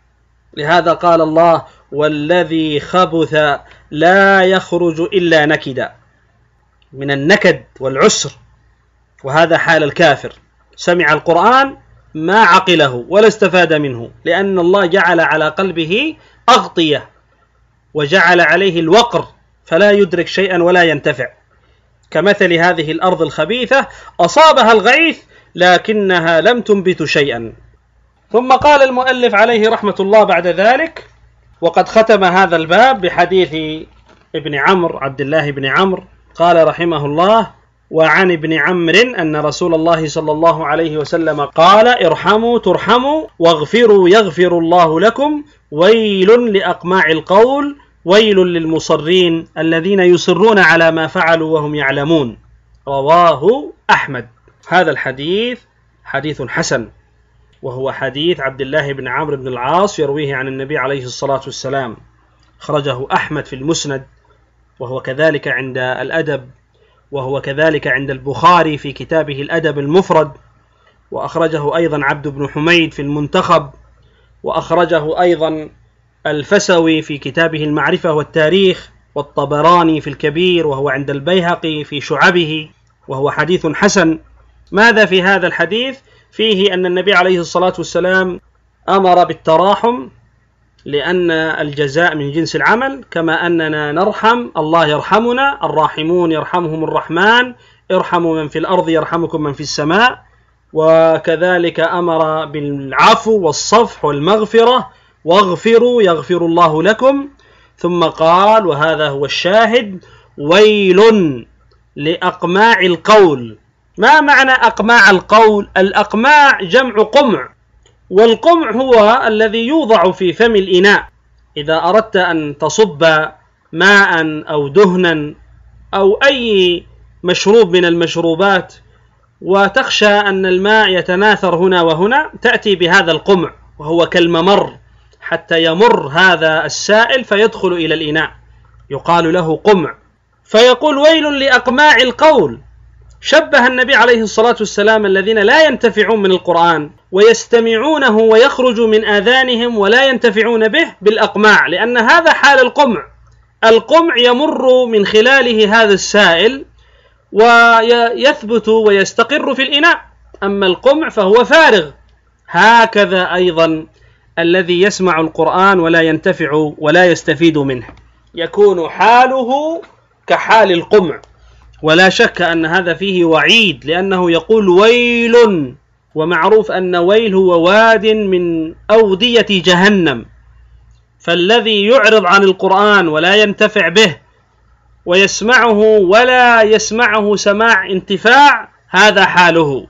لهذا قال الله: والذي خبث لا يخرج إلا نكدا، من النكد والعسر، وهذا حال الكافر، سمع القرآن ما عقله ولا استفاد منه، لأن الله جعل على قلبه أغطية وجعل عليه الوقر فلا يدرك شيئا ولا ينتفع، كمثل هذه الأرض الخبيثة أصابها الغيث لكنها لم تنبت شيئا. ثم قال المؤلف عليه رحمة الله بعد ذلك، وقد ختم هذا الباب بحديث ابن عمرو عبد الله بن عمرو، قال رحمه الله: وعن ابن عمرو أن رسول الله صلى الله عليه وسلم قال: ارحموا ترحموا واغفروا يغفر الله لكم، ويل لأقماع القول، ويل للمصرين الذين يصرون على ما فعلوا وهم يعلمون. رواه أحمد. هذا الحديث حديث حسن، وهو حديث عبد الله بن عمرو بن العاص يرويه عن النبي عليه الصلاة والسلام، أخرجه أحمد في المسند، وهو كذلك عند الأدب، وهو كذلك عند البخاري في كتابه الأدب المفرد، وأخرجه أيضا عبد بن حميد في المنتخب، وأخرجه أيضا الفسوي في كتابه المعرفة والتاريخ، والطبراني في الكبير، وهو عند البيهقي في شعبه، وهو حديث حسن. ماذا في هذا الحديث؟ فيه أن النبي عليه الصلاة والسلام أمر بالتراحم، لأن الجزاء من جنس العمل، كما أننا نرحم الله يرحمنا، الراحمون يرحمهم الرحمن، ارحموا من في الأرض يرحمكم من في السماء. وكذلك أمر بالعفو والصفح والمغفرة، واغفروا يغفر الله لكم. ثم قال، وهذا هو الشاهد: ويل لأقماع القول. ما معنى أقماع القول؟ الأقماع جمع قمع، والقمع هو الذي يوضع في فم الإناء إذا أردت أن تصب ماء أو دهنا أو أي مشروب من المشروبات، وتخشى أن الماء يتناثر هنا وهنا، تأتي بهذا القمع، وهو كالممر، حتى يمر هذا السائل فيدخل إلى الإناء، يقال له قمع. فيقول: ويل لأقماع القول. شبه النبي عليه الصلاة والسلام الذين لا ينتفعون من القرآن ويستمعونه ويخرج من آذانهم ولا ينتفعون به بالأقماع، لأن هذا حال القمع. القمع يمر من خلاله هذا السائل ويثبت ويستقر في الإناء، أما القمع فهو فارغ. هكذا أيضا الذي يسمع القرآن ولا ينتفع ولا يستفيد منه يكون حاله كحال القمع. ولا شك أن هذا فيه وعيد، لأنه يقول ويل، ومعروف أن ويل هو واد من أودية جهنم. فالذي يعرض عن القرآن ولا ينتفع به ويسمعه ولا يسمعه سماع انتفاع، هذا حاله.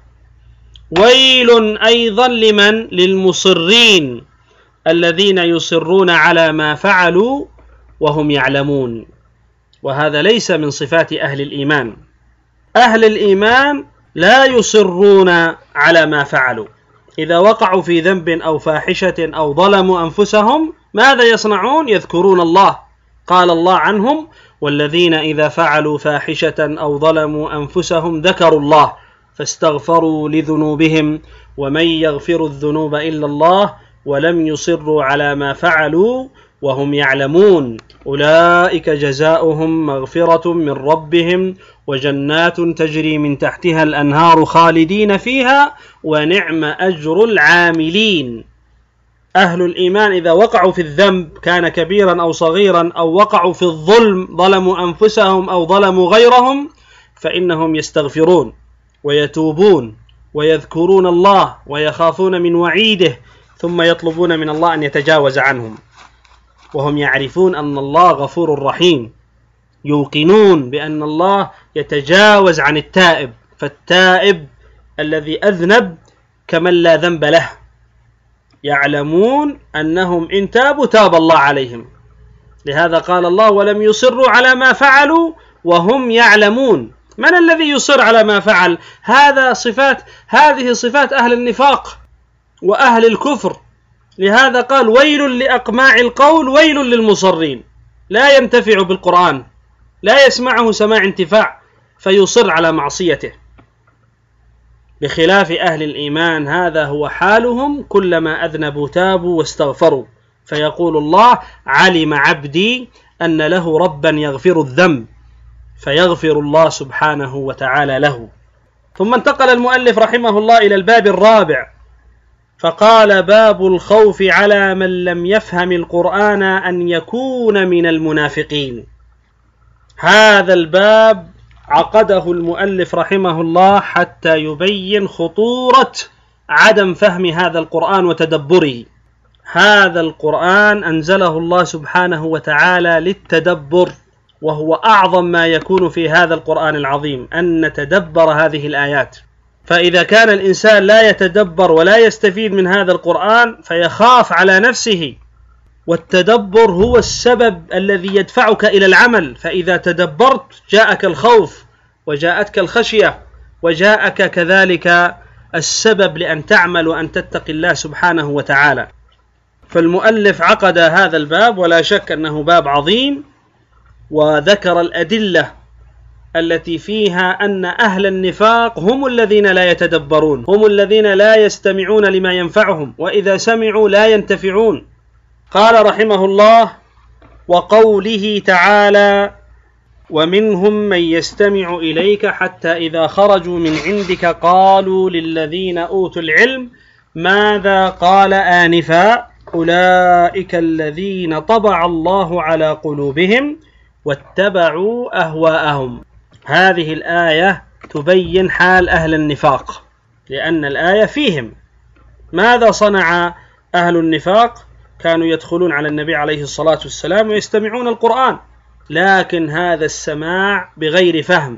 ويل أيضا لمن؟ للمصرين الذين يصرون على ما فعلوا وهم يعلمون، وهذا ليس من صفات أهل الإيمان. أهل الإيمان لا يصرون على ما فعلوا، إذا وقعوا في ذنب أو فاحشة أو ظلموا أنفسهم ماذا يصنعون؟ يذكرون الله. قال الله عنهم: والذين إذا فعلوا فاحشة أو ظلموا أنفسهم ذكروا الله فاستغفروا لذنوبهم ومن يغفر الذنوب إلا الله ولم يصروا على ما فعلوا وهم يعلمون أولئك جزاؤهم مغفرة من ربهم وجنات تجري من تحتها الأنهار خالدين فيها ونعم أجر العاملين. أهل الإيمان إذا وقعوا في الذنب كان كبيرا أو صغيرا، أو وقعوا في الظلم ظلموا أنفسهم أو ظلموا غيرهم، فإنهم يستغفرون ويتوبون ويذكرون الله ويخافون من وعيده، ثم يطلبون من الله أن يتجاوز عنهم، وهم يعرفون أن الله غفور رحيم، يوقنون بأن الله يتجاوز عن التائب، فالتائب الذي أذنب كمن لا ذنب له، يعلمون أنهم إن تابوا تاب الله عليهم. لهذا قال الله: ولم يصروا على ما فعلوا وهم يعلمون. من الذي يصر على ما فعل؟ هذا صفات هذه صفات أهل النفاق وأهل الكفر. لهذا قال: ويل لأقماع القول ويل للمصرين. لا ينتفع بالقرآن، لا يسمعه سماع انتفاع، فيصر على معصيته. بخلاف أهل الإيمان هذا هو حالهم، كلما أذنبوا تابوا واستغفروا، فيقول الله: علم عبدي أن له ربا يغفر الذنب، فيغفر الله سبحانه وتعالى له. ثم انتقل المؤلف رحمه الله إلى الباب الرابع، فقال: باب الخوف على من لم يفهم القرآن أن يكون من المنافقين. هذا الباب عقده المؤلف رحمه الله حتى يبين خطورة عدم فهم هذا القرآن وتدبره. هذا القرآن أنزله الله سبحانه وتعالى للتدبر، وهو أعظم ما يكون في هذا القرآن العظيم أن نتدبر هذه الآيات. فإذا كان الإنسان لا يتدبر ولا يستفيد من هذا القرآن فيخاف على نفسه، والتدبر هو السبب الذي يدفعك إلى العمل. فإذا تدبرت جاءك الخوف وجاءتك الخشية وجاءك كذلك السبب لأن تعمل وأن تتقي الله سبحانه وتعالى. فالمؤلف عقد هذا الباب، ولا شك أنه باب عظيم، وذكر الأدلة التي فيها أن أهل النفاق هم الذين لا يتدبرون، هم الذين لا يستمعون لما ينفعهم، وإذا سمعوا لا ينتفعون. قال رحمه الله: وقوله تعالى: ومنهم من يستمع إليك حتى إذا خرجوا من عندك قالوا للذين أوتوا العلم ماذا قال آنفا أولئك الذين طبع الله على قلوبهم واتبعوا أهواءهم. هذه الآية تبين حال أهل النفاق، لأن الآية فيهم. ماذا صنع أهل النفاق؟ كانوا يدخلون على النبي عليه الصلاة والسلام ويستمعون القرآن، لكن هذا السماع بغير فهم،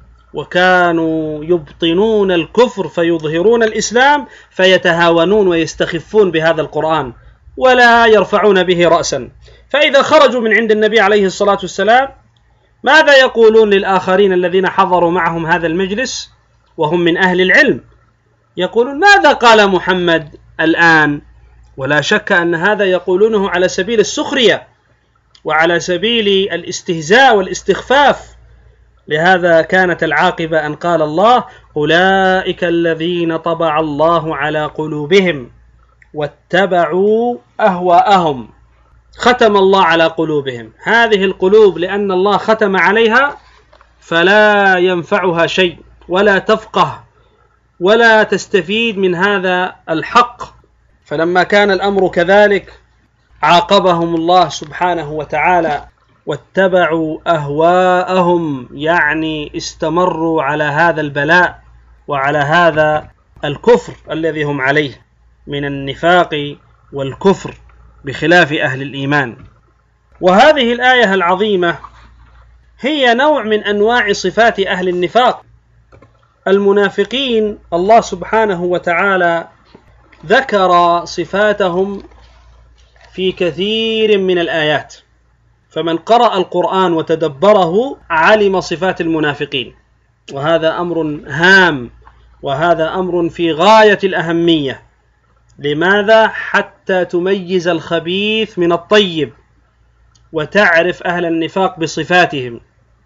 وكانوا يبطنون الكفر فيظهرون الإسلام، فيتهاونون ويستخفون بهذا القرآن ولا يرفعون به رأسا. فإذا خرجوا من عند النبي عليه الصلاة والسلام ماذا يقولون للآخرين الذين حضروا معهم هذا المجلس وهم من أهل العلم؟ يقولون: ماذا قال محمد الآن؟ ولا شك أن هذا يقولونه على سبيل السخرية وعلى سبيل الاستهزاء والاستخفاف. لهذا كانت العاقبة أن قال الله: أولئك الذين طبع الله على قلوبهم واتبعوا أهواءهم. ختم الله على قلوبهم، هذه القلوب لأن الله ختم عليها فلا ينفعها شيء، ولا تفقه ولا تستفيد من هذا الحق. فلما كان الأمر كذلك عاقبهم الله سبحانه وتعالى: واتبعوا أهواءهم، يعني استمروا على هذا البلاء وعلى هذا الكفر الذي هم عليه من النفاق والكفر، بخلاف أهل الإيمان. وهذه الآية العظيمة هي نوع من أنواع صفات أهل النفاق. المنافقين الله سبحانه وتعالى ذكر صفاتهم في كثير من الآيات، فمن قرأ القرآن وتدبره علم صفات المنافقين، وهذا أمر هام، وهذا أمر في غاية الأهمية. لماذا؟ حتى تميز الخبيث من الطيب، وتعرف أهل النفاق بصفاتهم،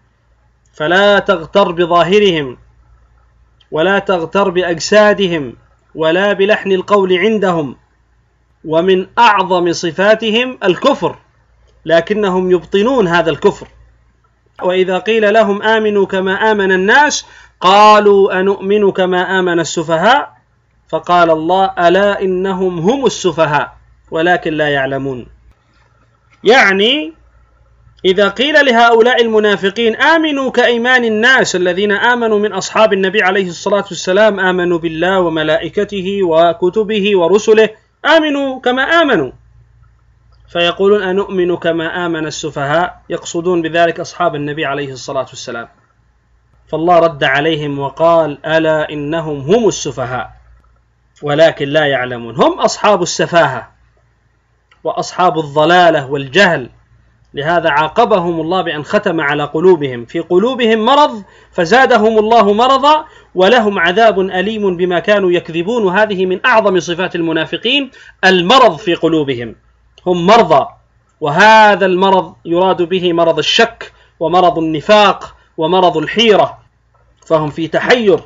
فلا تغتر بظاهرهم ولا تغتر بأجسادهم ولا بلحن القول عندهم. ومن أعظم صفاتهم الكفر، لكنهم يبطنون هذا الكفر. وإذا قيل لهم آمنوا كما آمن الناس قالوا أنؤمن كما آمن السفهاء، فقال الله: ألا إنهم هم السفهاء ولكن لا يعلمون. يعني إذا قيل لهؤلاء المنافقين آمنوا كإيمان الناس الذين آمنوا من أصحاب النبي عليه الصلاة والسلام، آمنوا بالله وملائكته وكتبه ورسله، آمنوا كما آمنوا، فيقولون أنؤمن كما آمن السفهاء، يقصدون بذلك أصحاب النبي عليه الصلاة والسلام. فالله رد عليهم وقال: ألا إنهم هم السفهاء ولكن لا يعلمون. هم أصحاب السفاهة وأصحاب الضلالة والجهل، لهذا عاقبهم الله بأن ختم على قلوبهم، في قلوبهم مرض فزادهم الله مرضا ولهم عذاب أليم بما كانوا يكذبون. وهذه من أعظم صفات المنافقين، المرض في قلوبهم، هم مرضى، وهذا المرض يراد به مرض الشك ومرض النفاق ومرض الحيرة، فهم في تحير،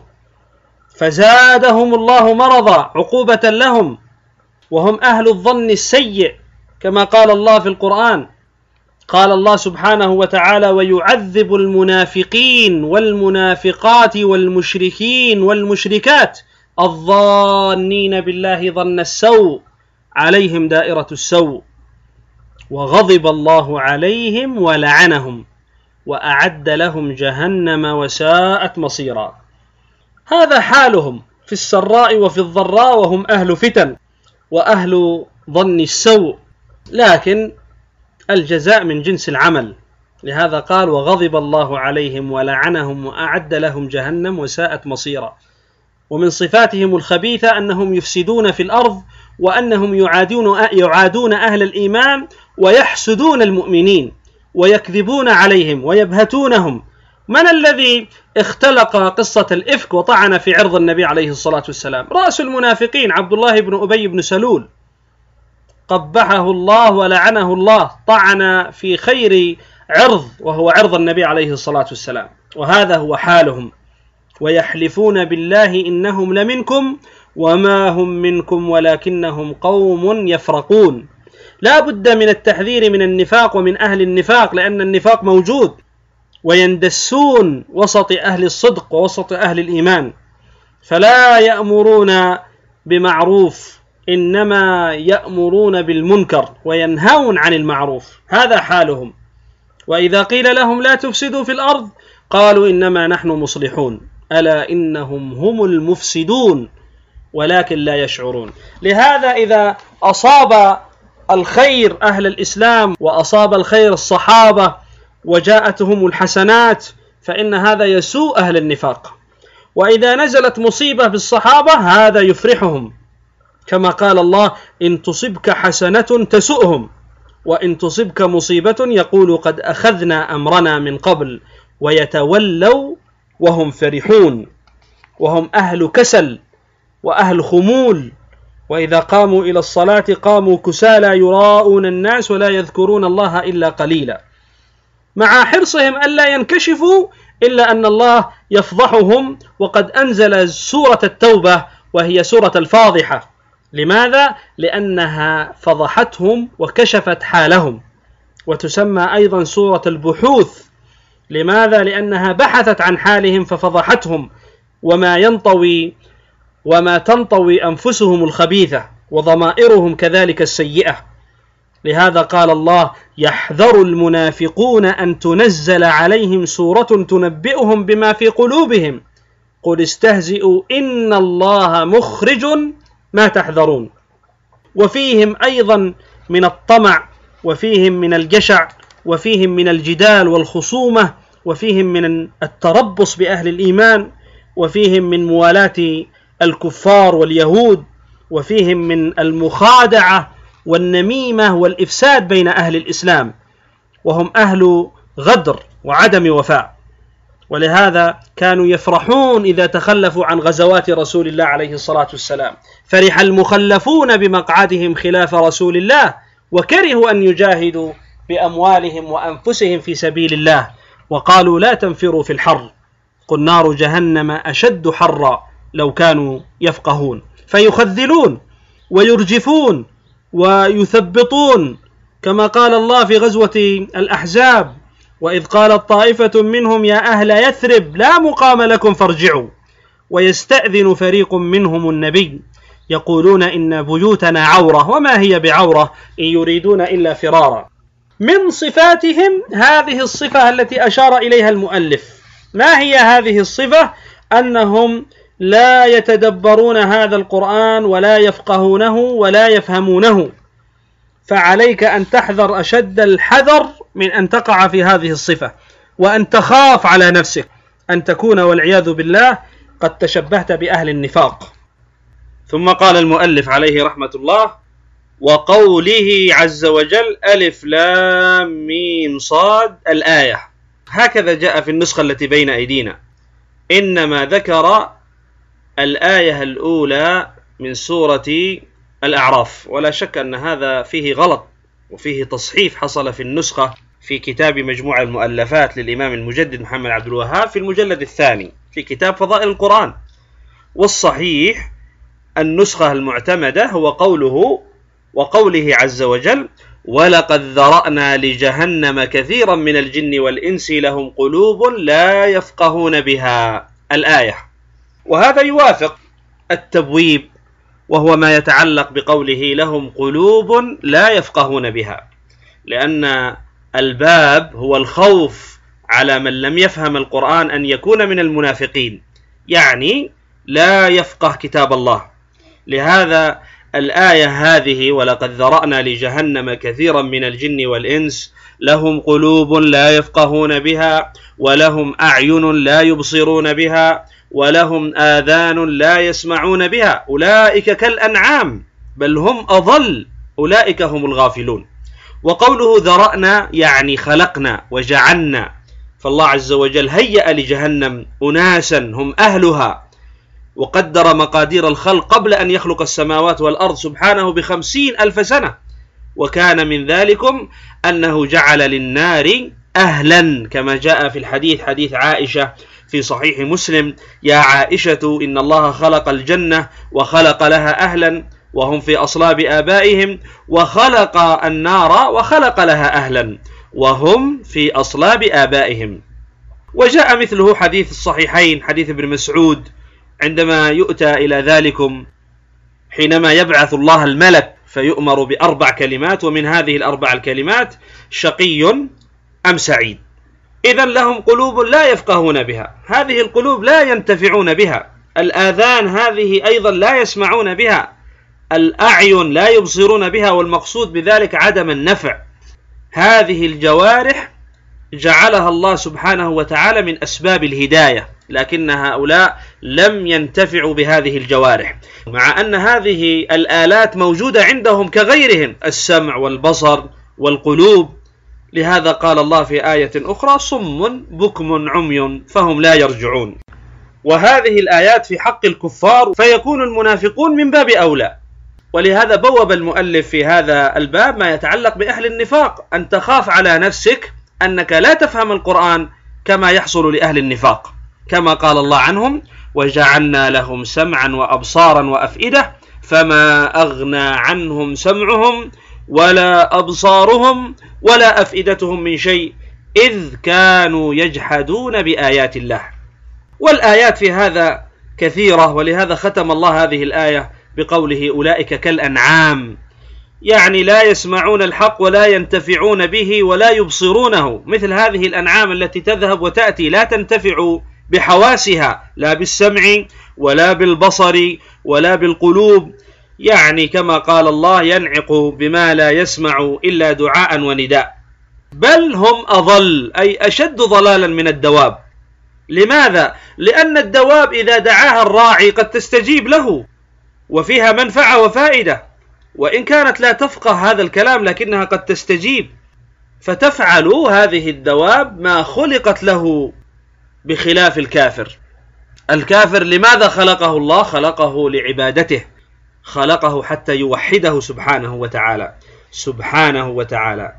فزادهم الله مرضا عقوبة لهم، وهم أهل الظن السيء كما قال الله في القرآن. قال الله سبحانه وتعالى: ويعذب المنافقين والمنافقات والمشركين والمشركات الظانين بالله ظن السوء عليهم دائرة السوء وغضب الله عليهم ولعنهم وأعد لهم جهنم وساءت مصيرا. هذا حالهم في السراء وفي الضراء، وهم أهل فتن وأهل ظن السوء، لكن الجزاء من جنس العمل، لهذا قال: وغضب الله عليهم ولعنهم وأعد لهم جهنم وساءت مصيرا. ومن صفاتهم الخبيثة أنهم يفسدون في الأرض، وأنهم يعادون يعادون أهل الإيمان ويحسدون المؤمنين ويكذبون عليهم ويبهتونهم. من الذي اختلق قصة الإفك وطعن في عرض النبي عليه الصلاة والسلام؟ رأس المنافقين عبد الله بن أبي بن سلول، قبحه الله ولعنه الله، طعن في خير عرض وهو عرض النبي عليه الصلاة والسلام. وهذا هو حالهم، ويحلفون بالله إنهم لمنكم وما هم منكم ولكنهم قوم يفرقون. لا بد من التحذير من النفاق ومن أهل النفاق، لأن النفاق موجود، ويندسون وسط أهل الصدق ووسط أهل الإيمان، فلا يأمرون بمعروف، إنما يأمرون بالمنكر وينهون عن المعروف، هذا حالهم. وإذا قيل لهم لا تفسدوا في الأرض قالوا إنما نحن مصلحون، ألا إنهم هم المفسدون ولكن لا يشعرون. لهذا إذا أصاب الخير أهل الإسلام وأصاب الخير الصحابة وجاءتهم الحسنات فإن هذا يسوء أهل النفاق، وإذا نزلت مصيبة بالصحابة هذا يفرحهم، كما قال الله: إن تصبك حسنة تسؤهم وإن تصبك مصيبة يقول قد أخذنا أمرنا من قبل ويتولوا وهم فرحون. وهم أهل كسل وأهل خمول، وإذا قاموا إلى الصلاة قاموا كسالى يراءون الناس ولا يذكرون الله إلا قليلا، مع حرصهم ألا ينكشفوا إلا أن الله يفضحهم. وقد أنزل سورة التوبة وهي سورة الفاضحة. لماذا؟ لأنها فضحتهم وكشفت حالهم، وتسمى أيضا سورة البحوث. لماذا؟ لأنها بحثت عن حالهم ففضحتهم، وما ينطوي وما تنطوي أنفسهم الخبيثة وضمائرهم كذلك السيئة. لهذا قال الله: يحذر المنافقون أن تنزل عليهم سورة تنبئهم بما في قلوبهم قل استهزئوا إن الله مخرج ما تحذرون. وفيهم أيضا من الطمع، وفيهم من الجشع، وفيهم من الجدال والخصومة، وفيهم من التربص بأهل الإيمان، وفيهم من موالاة الكفار واليهود، وفيهم من المخادعة والنميمة والإفساد بين أهل الإسلام، وهم أهل غدر وعدم وفاء. ولهذا كانوا يفرحون إذا تخلفوا عن غزوات رسول الله عليه الصلاة والسلام. فرح المخلفون بمقعدهم خلاف رسول الله وكرهوا أن يجاهدوا بأموالهم وأنفسهم في سبيل الله، وقالوا لا تنفروا في الحر قل نار جهنم أشد حرا لو كانوا يفقهون. فيخذلون ويرجفون ويثبطون، كما قال الله في غزوة الأحزاب: وإذ قالت طائفة منهم يا أهل يثرب لا مقام لكم فارجعوا ويستأذن فريق منهم النبي يقولون إن بيوتنا عورة وما هي بعورة إن يريدون إلا فرارا. من صفاتهم هذه الصفة التي أشار إليها المؤلف. ما هي هذه الصفة؟ أنهم لا يتدبرون هذا القرآن ولا يفقهونه ولا يفهمونه. فعليك أن تحذر أشد الحذر من أن تقع في هذه الصفة، وأن تخاف على نفسك أن تكون والعياذ بالله قد تشبهت بأهل النفاق. ثم قال المؤلف عليه رحمة الله: وقوله عز وجل ألف لام ميم صاد الآية. هكذا جاء في النسخة التي بين أيدينا، إنما ذكر الآية الأولى من سورة الأعراف، ولا شك أن هذا فيه غلط وفيه تصحيف حصل في النسخة في كتاب مجموع المؤلفات للإمام المجدد محمد عبد الوهاب في المجلد الثاني في كتاب فضائل القرآن. والصحيح النسخة المعتمدة هو قوله وقوله عز وجل: ولقد ذرأنا لجهنم كثيرا من الجن والإنس لهم قلوب لا يفقهون بها الآية. وهذا يوافق التبويب، وهو ما يتعلق بقوله لهم قلوب لا يفقهون بها، لأن الباب هو الخوف على من لم يفهم القرآن أن يكون من المنافقين، يعني لا يفقه كتاب الله. لهذا الآية هذه ولقد ذرأنا لجهنم كثيرا من الجن والإنس لهم قلوب لا يفقهون بها ولهم أعين لا يبصرون بها ولهم آذان لا يسمعون بها أولئك كالأنعام بل هم أضل أولئك هم الغافلون. وقوله ذرأنا يعني خلقنا وجعلنا، فالله عز وجل هيأ لجهنم أناسا هم أهلها، وقدر مقادير الخلق قبل أن يخلق السماوات والأرض سبحانه بخمسين ألف سنة. وكان من ذلكم أنه جعل للنار أهلا، كما جاء في الحديث حديث عائشة في صحيح مسلم: يا عائشة إن الله خلق الجنة وخلق لها أهلا وهم في أصلاب آبائهم، وخلق النار وخلق لها أهلا وهم في أصلاب آبائهم. وجاء مثله حديث الصحيحين حديث ابن مسعود عندما يؤتى إلى ذلكم حينما يبعث الله الملك فيؤمر بأربع كلمات، ومن هذه الأربع الكلمات شقي أم سعيد. إذن لهم قلوب لا يفقهون بها، هذه القلوب لا ينتفعون بها. الآذان هذه أيضا لا يسمعون بها. الأعين لا يبصرون بها، والمقصود بذلك عدم النفع. هذه الجوارح جعلها الله سبحانه وتعالى من أسباب الهداية، لكن هؤلاء لم ينتفعوا بهذه الجوارح، مع أن هذه الآلات موجودة عندهم كغيرهم، السمع والبصر والقلوب. لهذا قال الله في آية أخرى: صم بكم عمي فهم لا يرجعون. وهذه الآيات في حق الكفار، فيكون المنافقون من باب أولى. ولهذا بوب المؤلف في هذا الباب ما يتعلق بأهل النفاق، أن تخاف على نفسك أنك لا تفهم القرآن كما يحصل لأهل النفاق، كما قال الله عنهم: وجعلنا لهم سمعا وأبصارا وأفئدة فما أغنى عنهم سمعهم ولا أبصارهم ولا أفئدتهم من شيء إذ كانوا يجحدون بآيات الله. والآيات في هذا كثيرة، ولهذا ختم الله هذه الآية بقوله: أولئك كالأنعام، يعني لا يسمعون الحق ولا ينتفعون به ولا يبصرونه، مثل هذه الأنعام التي تذهب وتأتي لا تنتفع بحواسها، لا بالسمع ولا بالبصر ولا بالقلوب، يعني كما قال الله: ينعق بما لا يسمع إلا دعاء ونداء، بل هم أضل أي أشد ضلالا من الدواب. لماذا؟ لأن الدواب إذا دعاها الراعي قد تستجيب له وفيها منفعة وفائدة، وإن كانت لا تفقه هذا الكلام لكنها قد تستجيب، فتفعل هذه الدواب ما خلقت له، بخلاف الكافر. الكافر لماذا خلقه الله؟ خلقه لعبادته، خلقه حتى يوحده سبحانه وتعالى سبحانه وتعالى.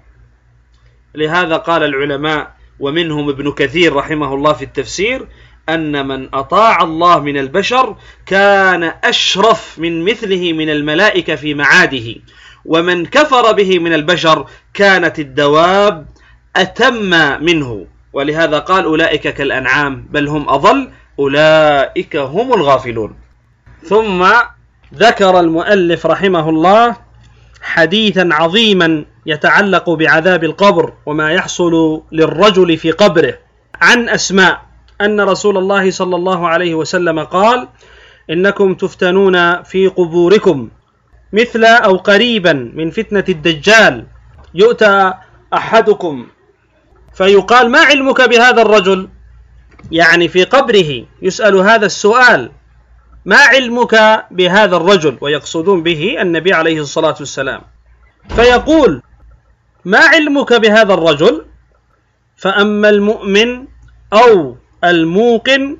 لهذا قال العلماء ومنهم ابن كثير رحمه الله في التفسير: أن من أطاع الله من البشر كان أشرف من مثله من الملائكة في معاده، ومن كفر به من البشر كانت الدواب أتم منه. ولهذا قال: أولئك كالأنعام بل هم أضل أولئك هم الغافلون. ثم ذكر المؤلف رحمه الله حديثا عظيما يتعلق بعذاب القبر وما يحصل للرجل في قبره عن أسماء أن رسول الله صلى الله عليه وسلم قال: إنكم تفتنون في قبوركم مثل أو قريبا من فتنة الدجال، يؤتى أحدكم فيقال: ما علمك بهذا الرجل؟ يعني في قبره يسأل هذا السؤال: ما علمك بهذا الرجل؟ ويقصدون به النبي عليه الصلاة والسلام، فيقول: ما علمك بهذا الرجل؟ فأما المؤمن أو الموقن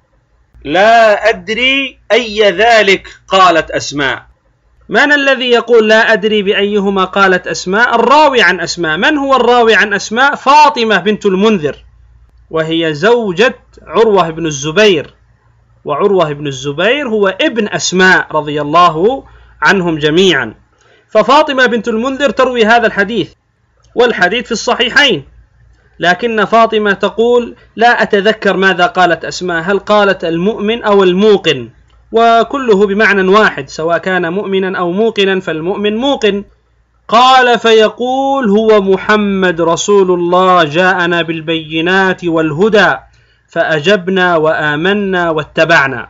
لا أدري أي ذلك قالت أسماء. من الذي يقول لا أدري بأيهما قالت أسماء؟ الراوي عن أسماء. من هو الراوي عن أسماء؟ فاطمة بنت المنذر، وهي زوجة عروة بن الزبير، وعروة بن الزبير هو ابن أسماء رضي الله عنهم جميعا. ففاطمة بنت المنذر تروي هذا الحديث، والحديث في الصحيحين، لكن فاطمة تقول: لا أتذكر ماذا قالت أسماء، هل قالت المؤمن أو الموقن؟ وكله بمعنى واحد، سواء كان مؤمنا أو موقنا فالمؤمن موقن. قال: فيقول: هو محمد رسول الله جاءنا بالبينات والهدى فأجبنا وآمنا واتبعنا.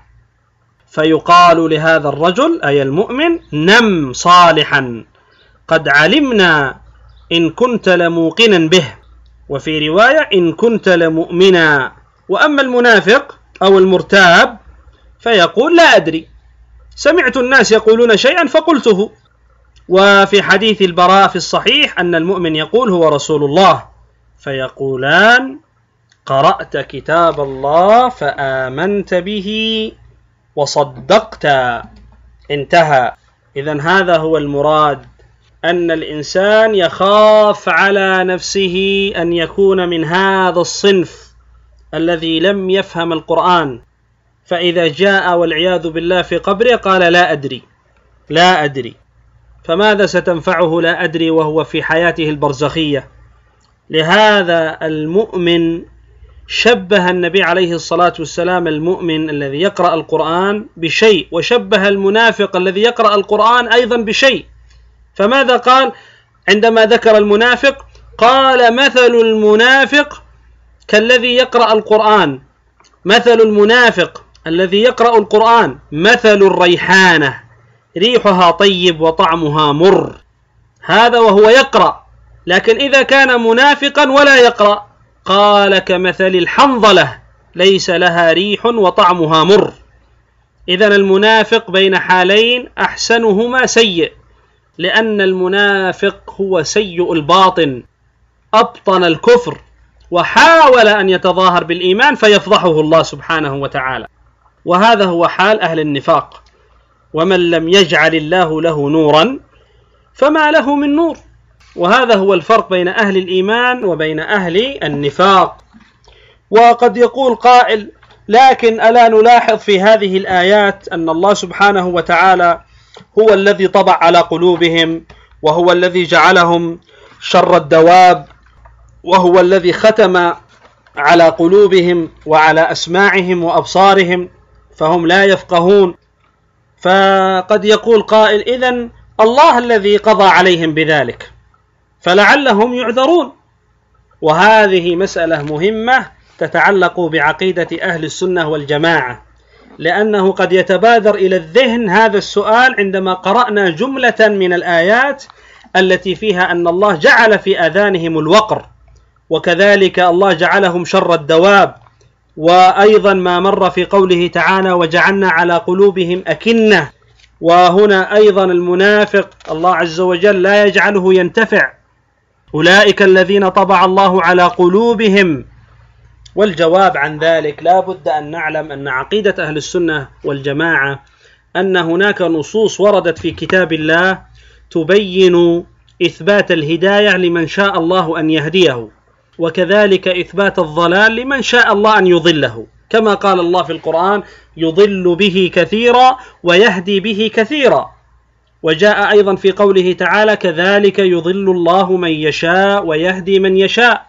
فيقال لهذا الرجل أي المؤمن: نم صالحا قد علمنا إن كنت لموقنا به، وفي رواية إن كنت لمؤمنا. وأما المنافق أو المرتاب فيقول: لا أدري، سمعت الناس يقولون شيئا فقلته. وفي حديث البراء في الصحيح أن المؤمن يقول: هو رسول الله، فيقولان: قرأت كتاب الله فآمنت به وصدقت. انتهى. إذن هذا هو المراد، أن الإنسان يخاف على نفسه أن يكون من هذا الصنف الذي لم يفهم القرآن، فإذا جاء والعياذ بالله في قبره قال: لا أدري لا أدري. فماذا ستنفعه لا أدري وهو في حياته البرزخية؟ لهذا المؤمن شبه النبي عليه الصلاة والسلام المؤمن الذي يقرأ القرآن بشيء، وشبه المنافق الذي يقرأ القرآن أيضا بشيء. فماذا قال عندما ذكر المنافق؟ قال: مثل المنافق كالذي يقرأ القرآن، مثل المنافق الذي يقرأ القرآن مثل الريحانة ريحها طيب وطعمها مر. هذا وهو يقرأ، لكن إذا كان منافقا ولا يقرأ قال: كمثل الحنظلة ليس لها ريح وطعمها مر. إذن المنافق بين حالين أحسنهما سيء، لأن المنافق هو سيء الباطن، أبطن الكفر وحاول أن يتظاهر بالإيمان فيفضحه الله سبحانه وتعالى. وهذا هو حال أهل النفاق. ومن لم يجعل الله له نورا فما له من نور. وهذا هو الفرق بين أهل الإيمان وبين أهل النفاق. وقد يقول قائل: لكن ألا نلاحظ في هذه الآيات أن الله سبحانه وتعالى هو الذي طبع على قلوبهم، وهو الذي جعلهم شر الدواب، وهو الذي ختم على قلوبهم وعلى أسماعهم وأبصارهم فهم لا يفقهون. فقد يقول قائل: إذن الله الذي قضى عليهم بذلك، فلعلهم يعذرون. وهذه مسألة مهمة تتعلق بعقيدة أهل السنة والجماعة، لأنه قد يتبادر إلى الذهن هذا السؤال عندما قرأنا جملة من الآيات التي فيها أن الله جعل في آذانهم الوقر، وكذلك الله جعلهم شر الدواب، وأيضا ما مر في قوله تعالى: وجعلنا على قلوبهم أكنة. وهنا أيضا المنافق الله عز وجل لا يجعله ينتفع، أولئك الذين طبع الله على قلوبهم. والجواب عن ذلك لا بد أن نعلم أن عقيدة أهل السنة والجماعة أن هناك نصوص وردت في كتاب الله تبين إثبات الهداية لمن شاء الله أن يهديه، وكذلك إثبات الضلال لمن شاء الله أن يضله، كما قال الله في القرآن: يضل به كثيرا ويهدي به كثيرا. وجاء أيضا في قوله تعالى: كذلك يضل الله من يشاء ويهدي من يشاء.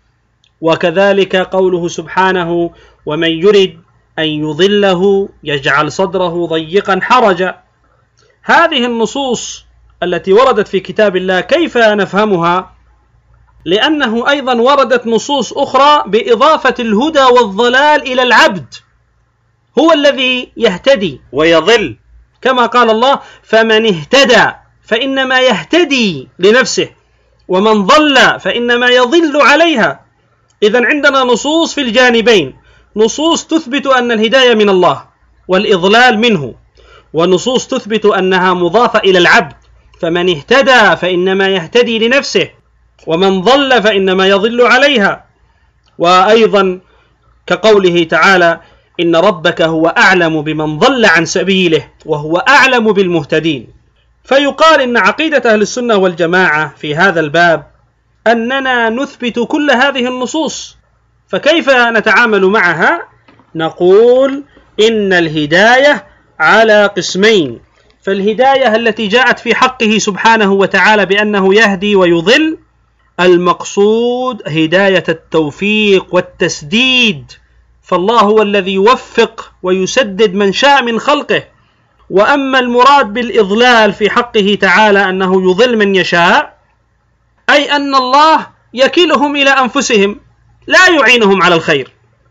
وكذلك قوله سبحانه: ومن يرد أن يضله يجعل صدره ضيقا حرجا. هذه النصوص التي وردت في كتاب الله كيف نفهمها؟ لأنه أيضا وردت نصوص أخرى بإضافة الهدى والضلال إلى العبد، هو الذي يهتدي ويضل، كما قال الله: فمن اهتدى فإنما يهتدي لنفسه ومن ضل فإنما يضل عليها. إذن عندنا نصوص في الجانبين، نصوص تثبت أن الهداية من الله والإضلال منه، ونصوص تثبت أنها مضافة إلى العبد، فمن اهتدى فإنما يهتدي لنفسه ومن ضل فإنما يضل عليها. وأيضا كقوله تعالى: إن ربك هو أعلم بمن ضل عن سبيله وهو أعلم بالمهتدين. فيقال إن عقيدة أهل السنة والجماعة في هذا الباب أننا نثبت كل هذه النصوص، فكيف نتعامل معها؟ نقول إن الهداية على قسمين، فالهداية التي جاءت في حقه سبحانه وتعالى بأنه يهدي ويضل، المقصود هداية التوفيق والتسديد، فالله هو الذي يوفق ويسدد من شاء من خلقه. وأما المراد بالإضلال في حقه تعالى أنه يضل من يشاء، أي أن الله يكلهم إلى أنفسهم لا يعينهم على الخير،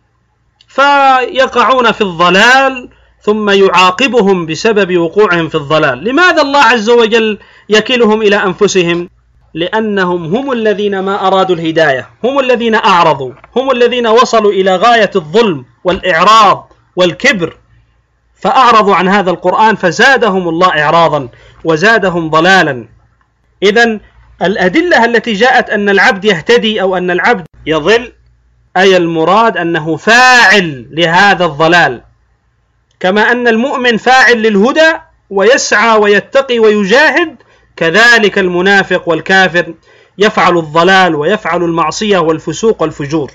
فيقعون في الضلال ثم يعاقبهم بسبب وقوعهم في الضلال. لماذا الله عز وجل يكلهم إلى أنفسهم؟ لأنهم هم الذين ما أرادوا الهداية، هم الذين أعرضوا، هم الذين وصلوا إلى غاية الظلم والإعراض والكبر، فأعرضوا عن هذا القرآن فزادهم الله إعراضا وزادهم ضلالا. إذن الأدلة التي جاءت أن العبد يهتدي أو أن العبد يضل، أي المراد أنه فاعل لهذا الضلال، كما أن المؤمن فاعل للهدى ويسعى ويتقي ويجاهد، كذلك المنافق والكافر يفعل الضلال ويفعل المعصية والفسوق والفجور.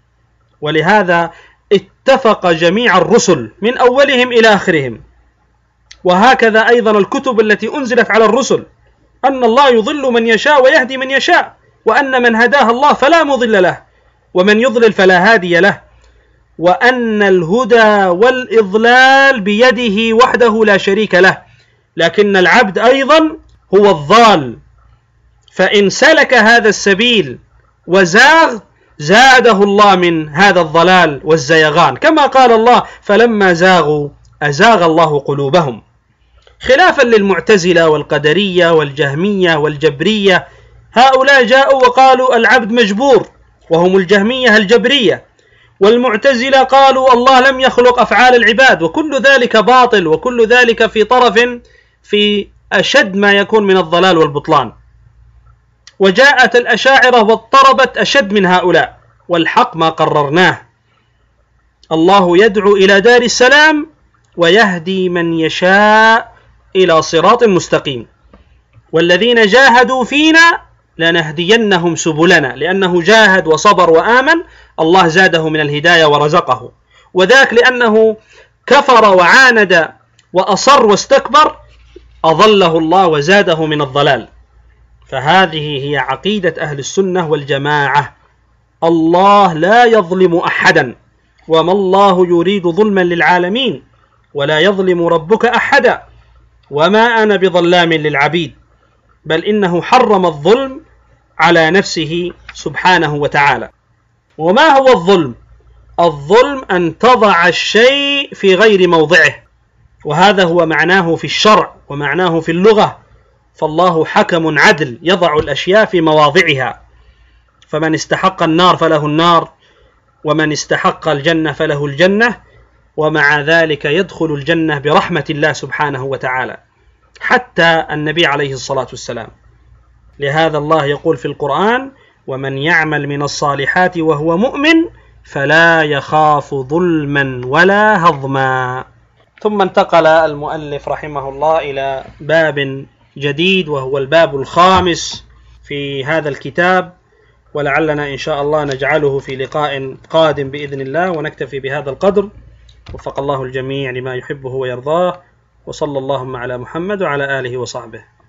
ولهذا اتفق جميع الرسل من أولهم إلى آخرهم، وهكذا أيضا الكتب التي أنزلت على الرسل، أن الله يضل من يشاء ويهدي من يشاء، وأن من هداه الله فلا مضل له ومن يضلل فلا هادي له، وأن الهدى والإضلال بيده وحده لا شريك له، لكن العبد أيضا هو الضال، فإن سلك هذا السبيل وزاغ زاده الله من هذا الضلال والزيغان، كما قال الله: فلما زاغوا أزاغ الله قلوبهم. خلافا للمعتزلة والقدرية والجهمية والجبرية، هؤلاء جاءوا وقالوا العبد مجبور، وهم الجهمية الجبرية، والمعتزلة قالوا الله لم يخلق أفعال العباد، وكل ذلك باطل، وكل ذلك في طرف في أشد ما يكون من الضلال والبطلان. وجاءت الأشاعرة واضطربت أشد من هؤلاء، والحق ما قررناه: الله يدعو إلى دار السلام ويهدي من يشاء إلى صراط مستقيم، والذين جاهدوا فينا لنهدينهم سبلنا، لأنه جاهد وصبر وآمن الله زاده من الهداية ورزقه، وذاك لأنه كفر وعاند وأصر واستكبر أضله الله وزاده من الضلال. فهذه هي عقيدة أهل السنة والجماعة، الله لا يظلم أحدا، وما الله يريد ظلما للعالمين، ولا يظلم ربك أحدا، وما أنا بظلام للعبيد، بل إنه حرم الظلم على نفسه سبحانه وتعالى. وما هو الظلم؟ الظلم أن تضع الشيء في غير موضعه، وهذا هو معناه في الشرع ومعناه في اللغة، فالله حكم عدل يضع الأشياء في مواضعها، فمن استحق النار فله النار، ومن استحق الجنة فله الجنة، ومع ذلك يدخل الجنة برحمة الله سبحانه وتعالى، حتى النبي عليه الصلاة والسلام. لهذا الله يقول في القرآن: ومن يعمل من الصالحات وهو مؤمن فلا يخاف ظلما ولا هضما. ثم انتقل المؤلف رحمه الله إلى باب جديد، وهو الباب الخامس في هذا الكتاب، ولعلنا إن شاء الله نجعله في لقاء قادم بإذن الله، ونكتفي بهذا القدر. وفق الله الجميع لما يحبه ويرضاه، وصلى اللهم على محمد وعلى آله وصحبه.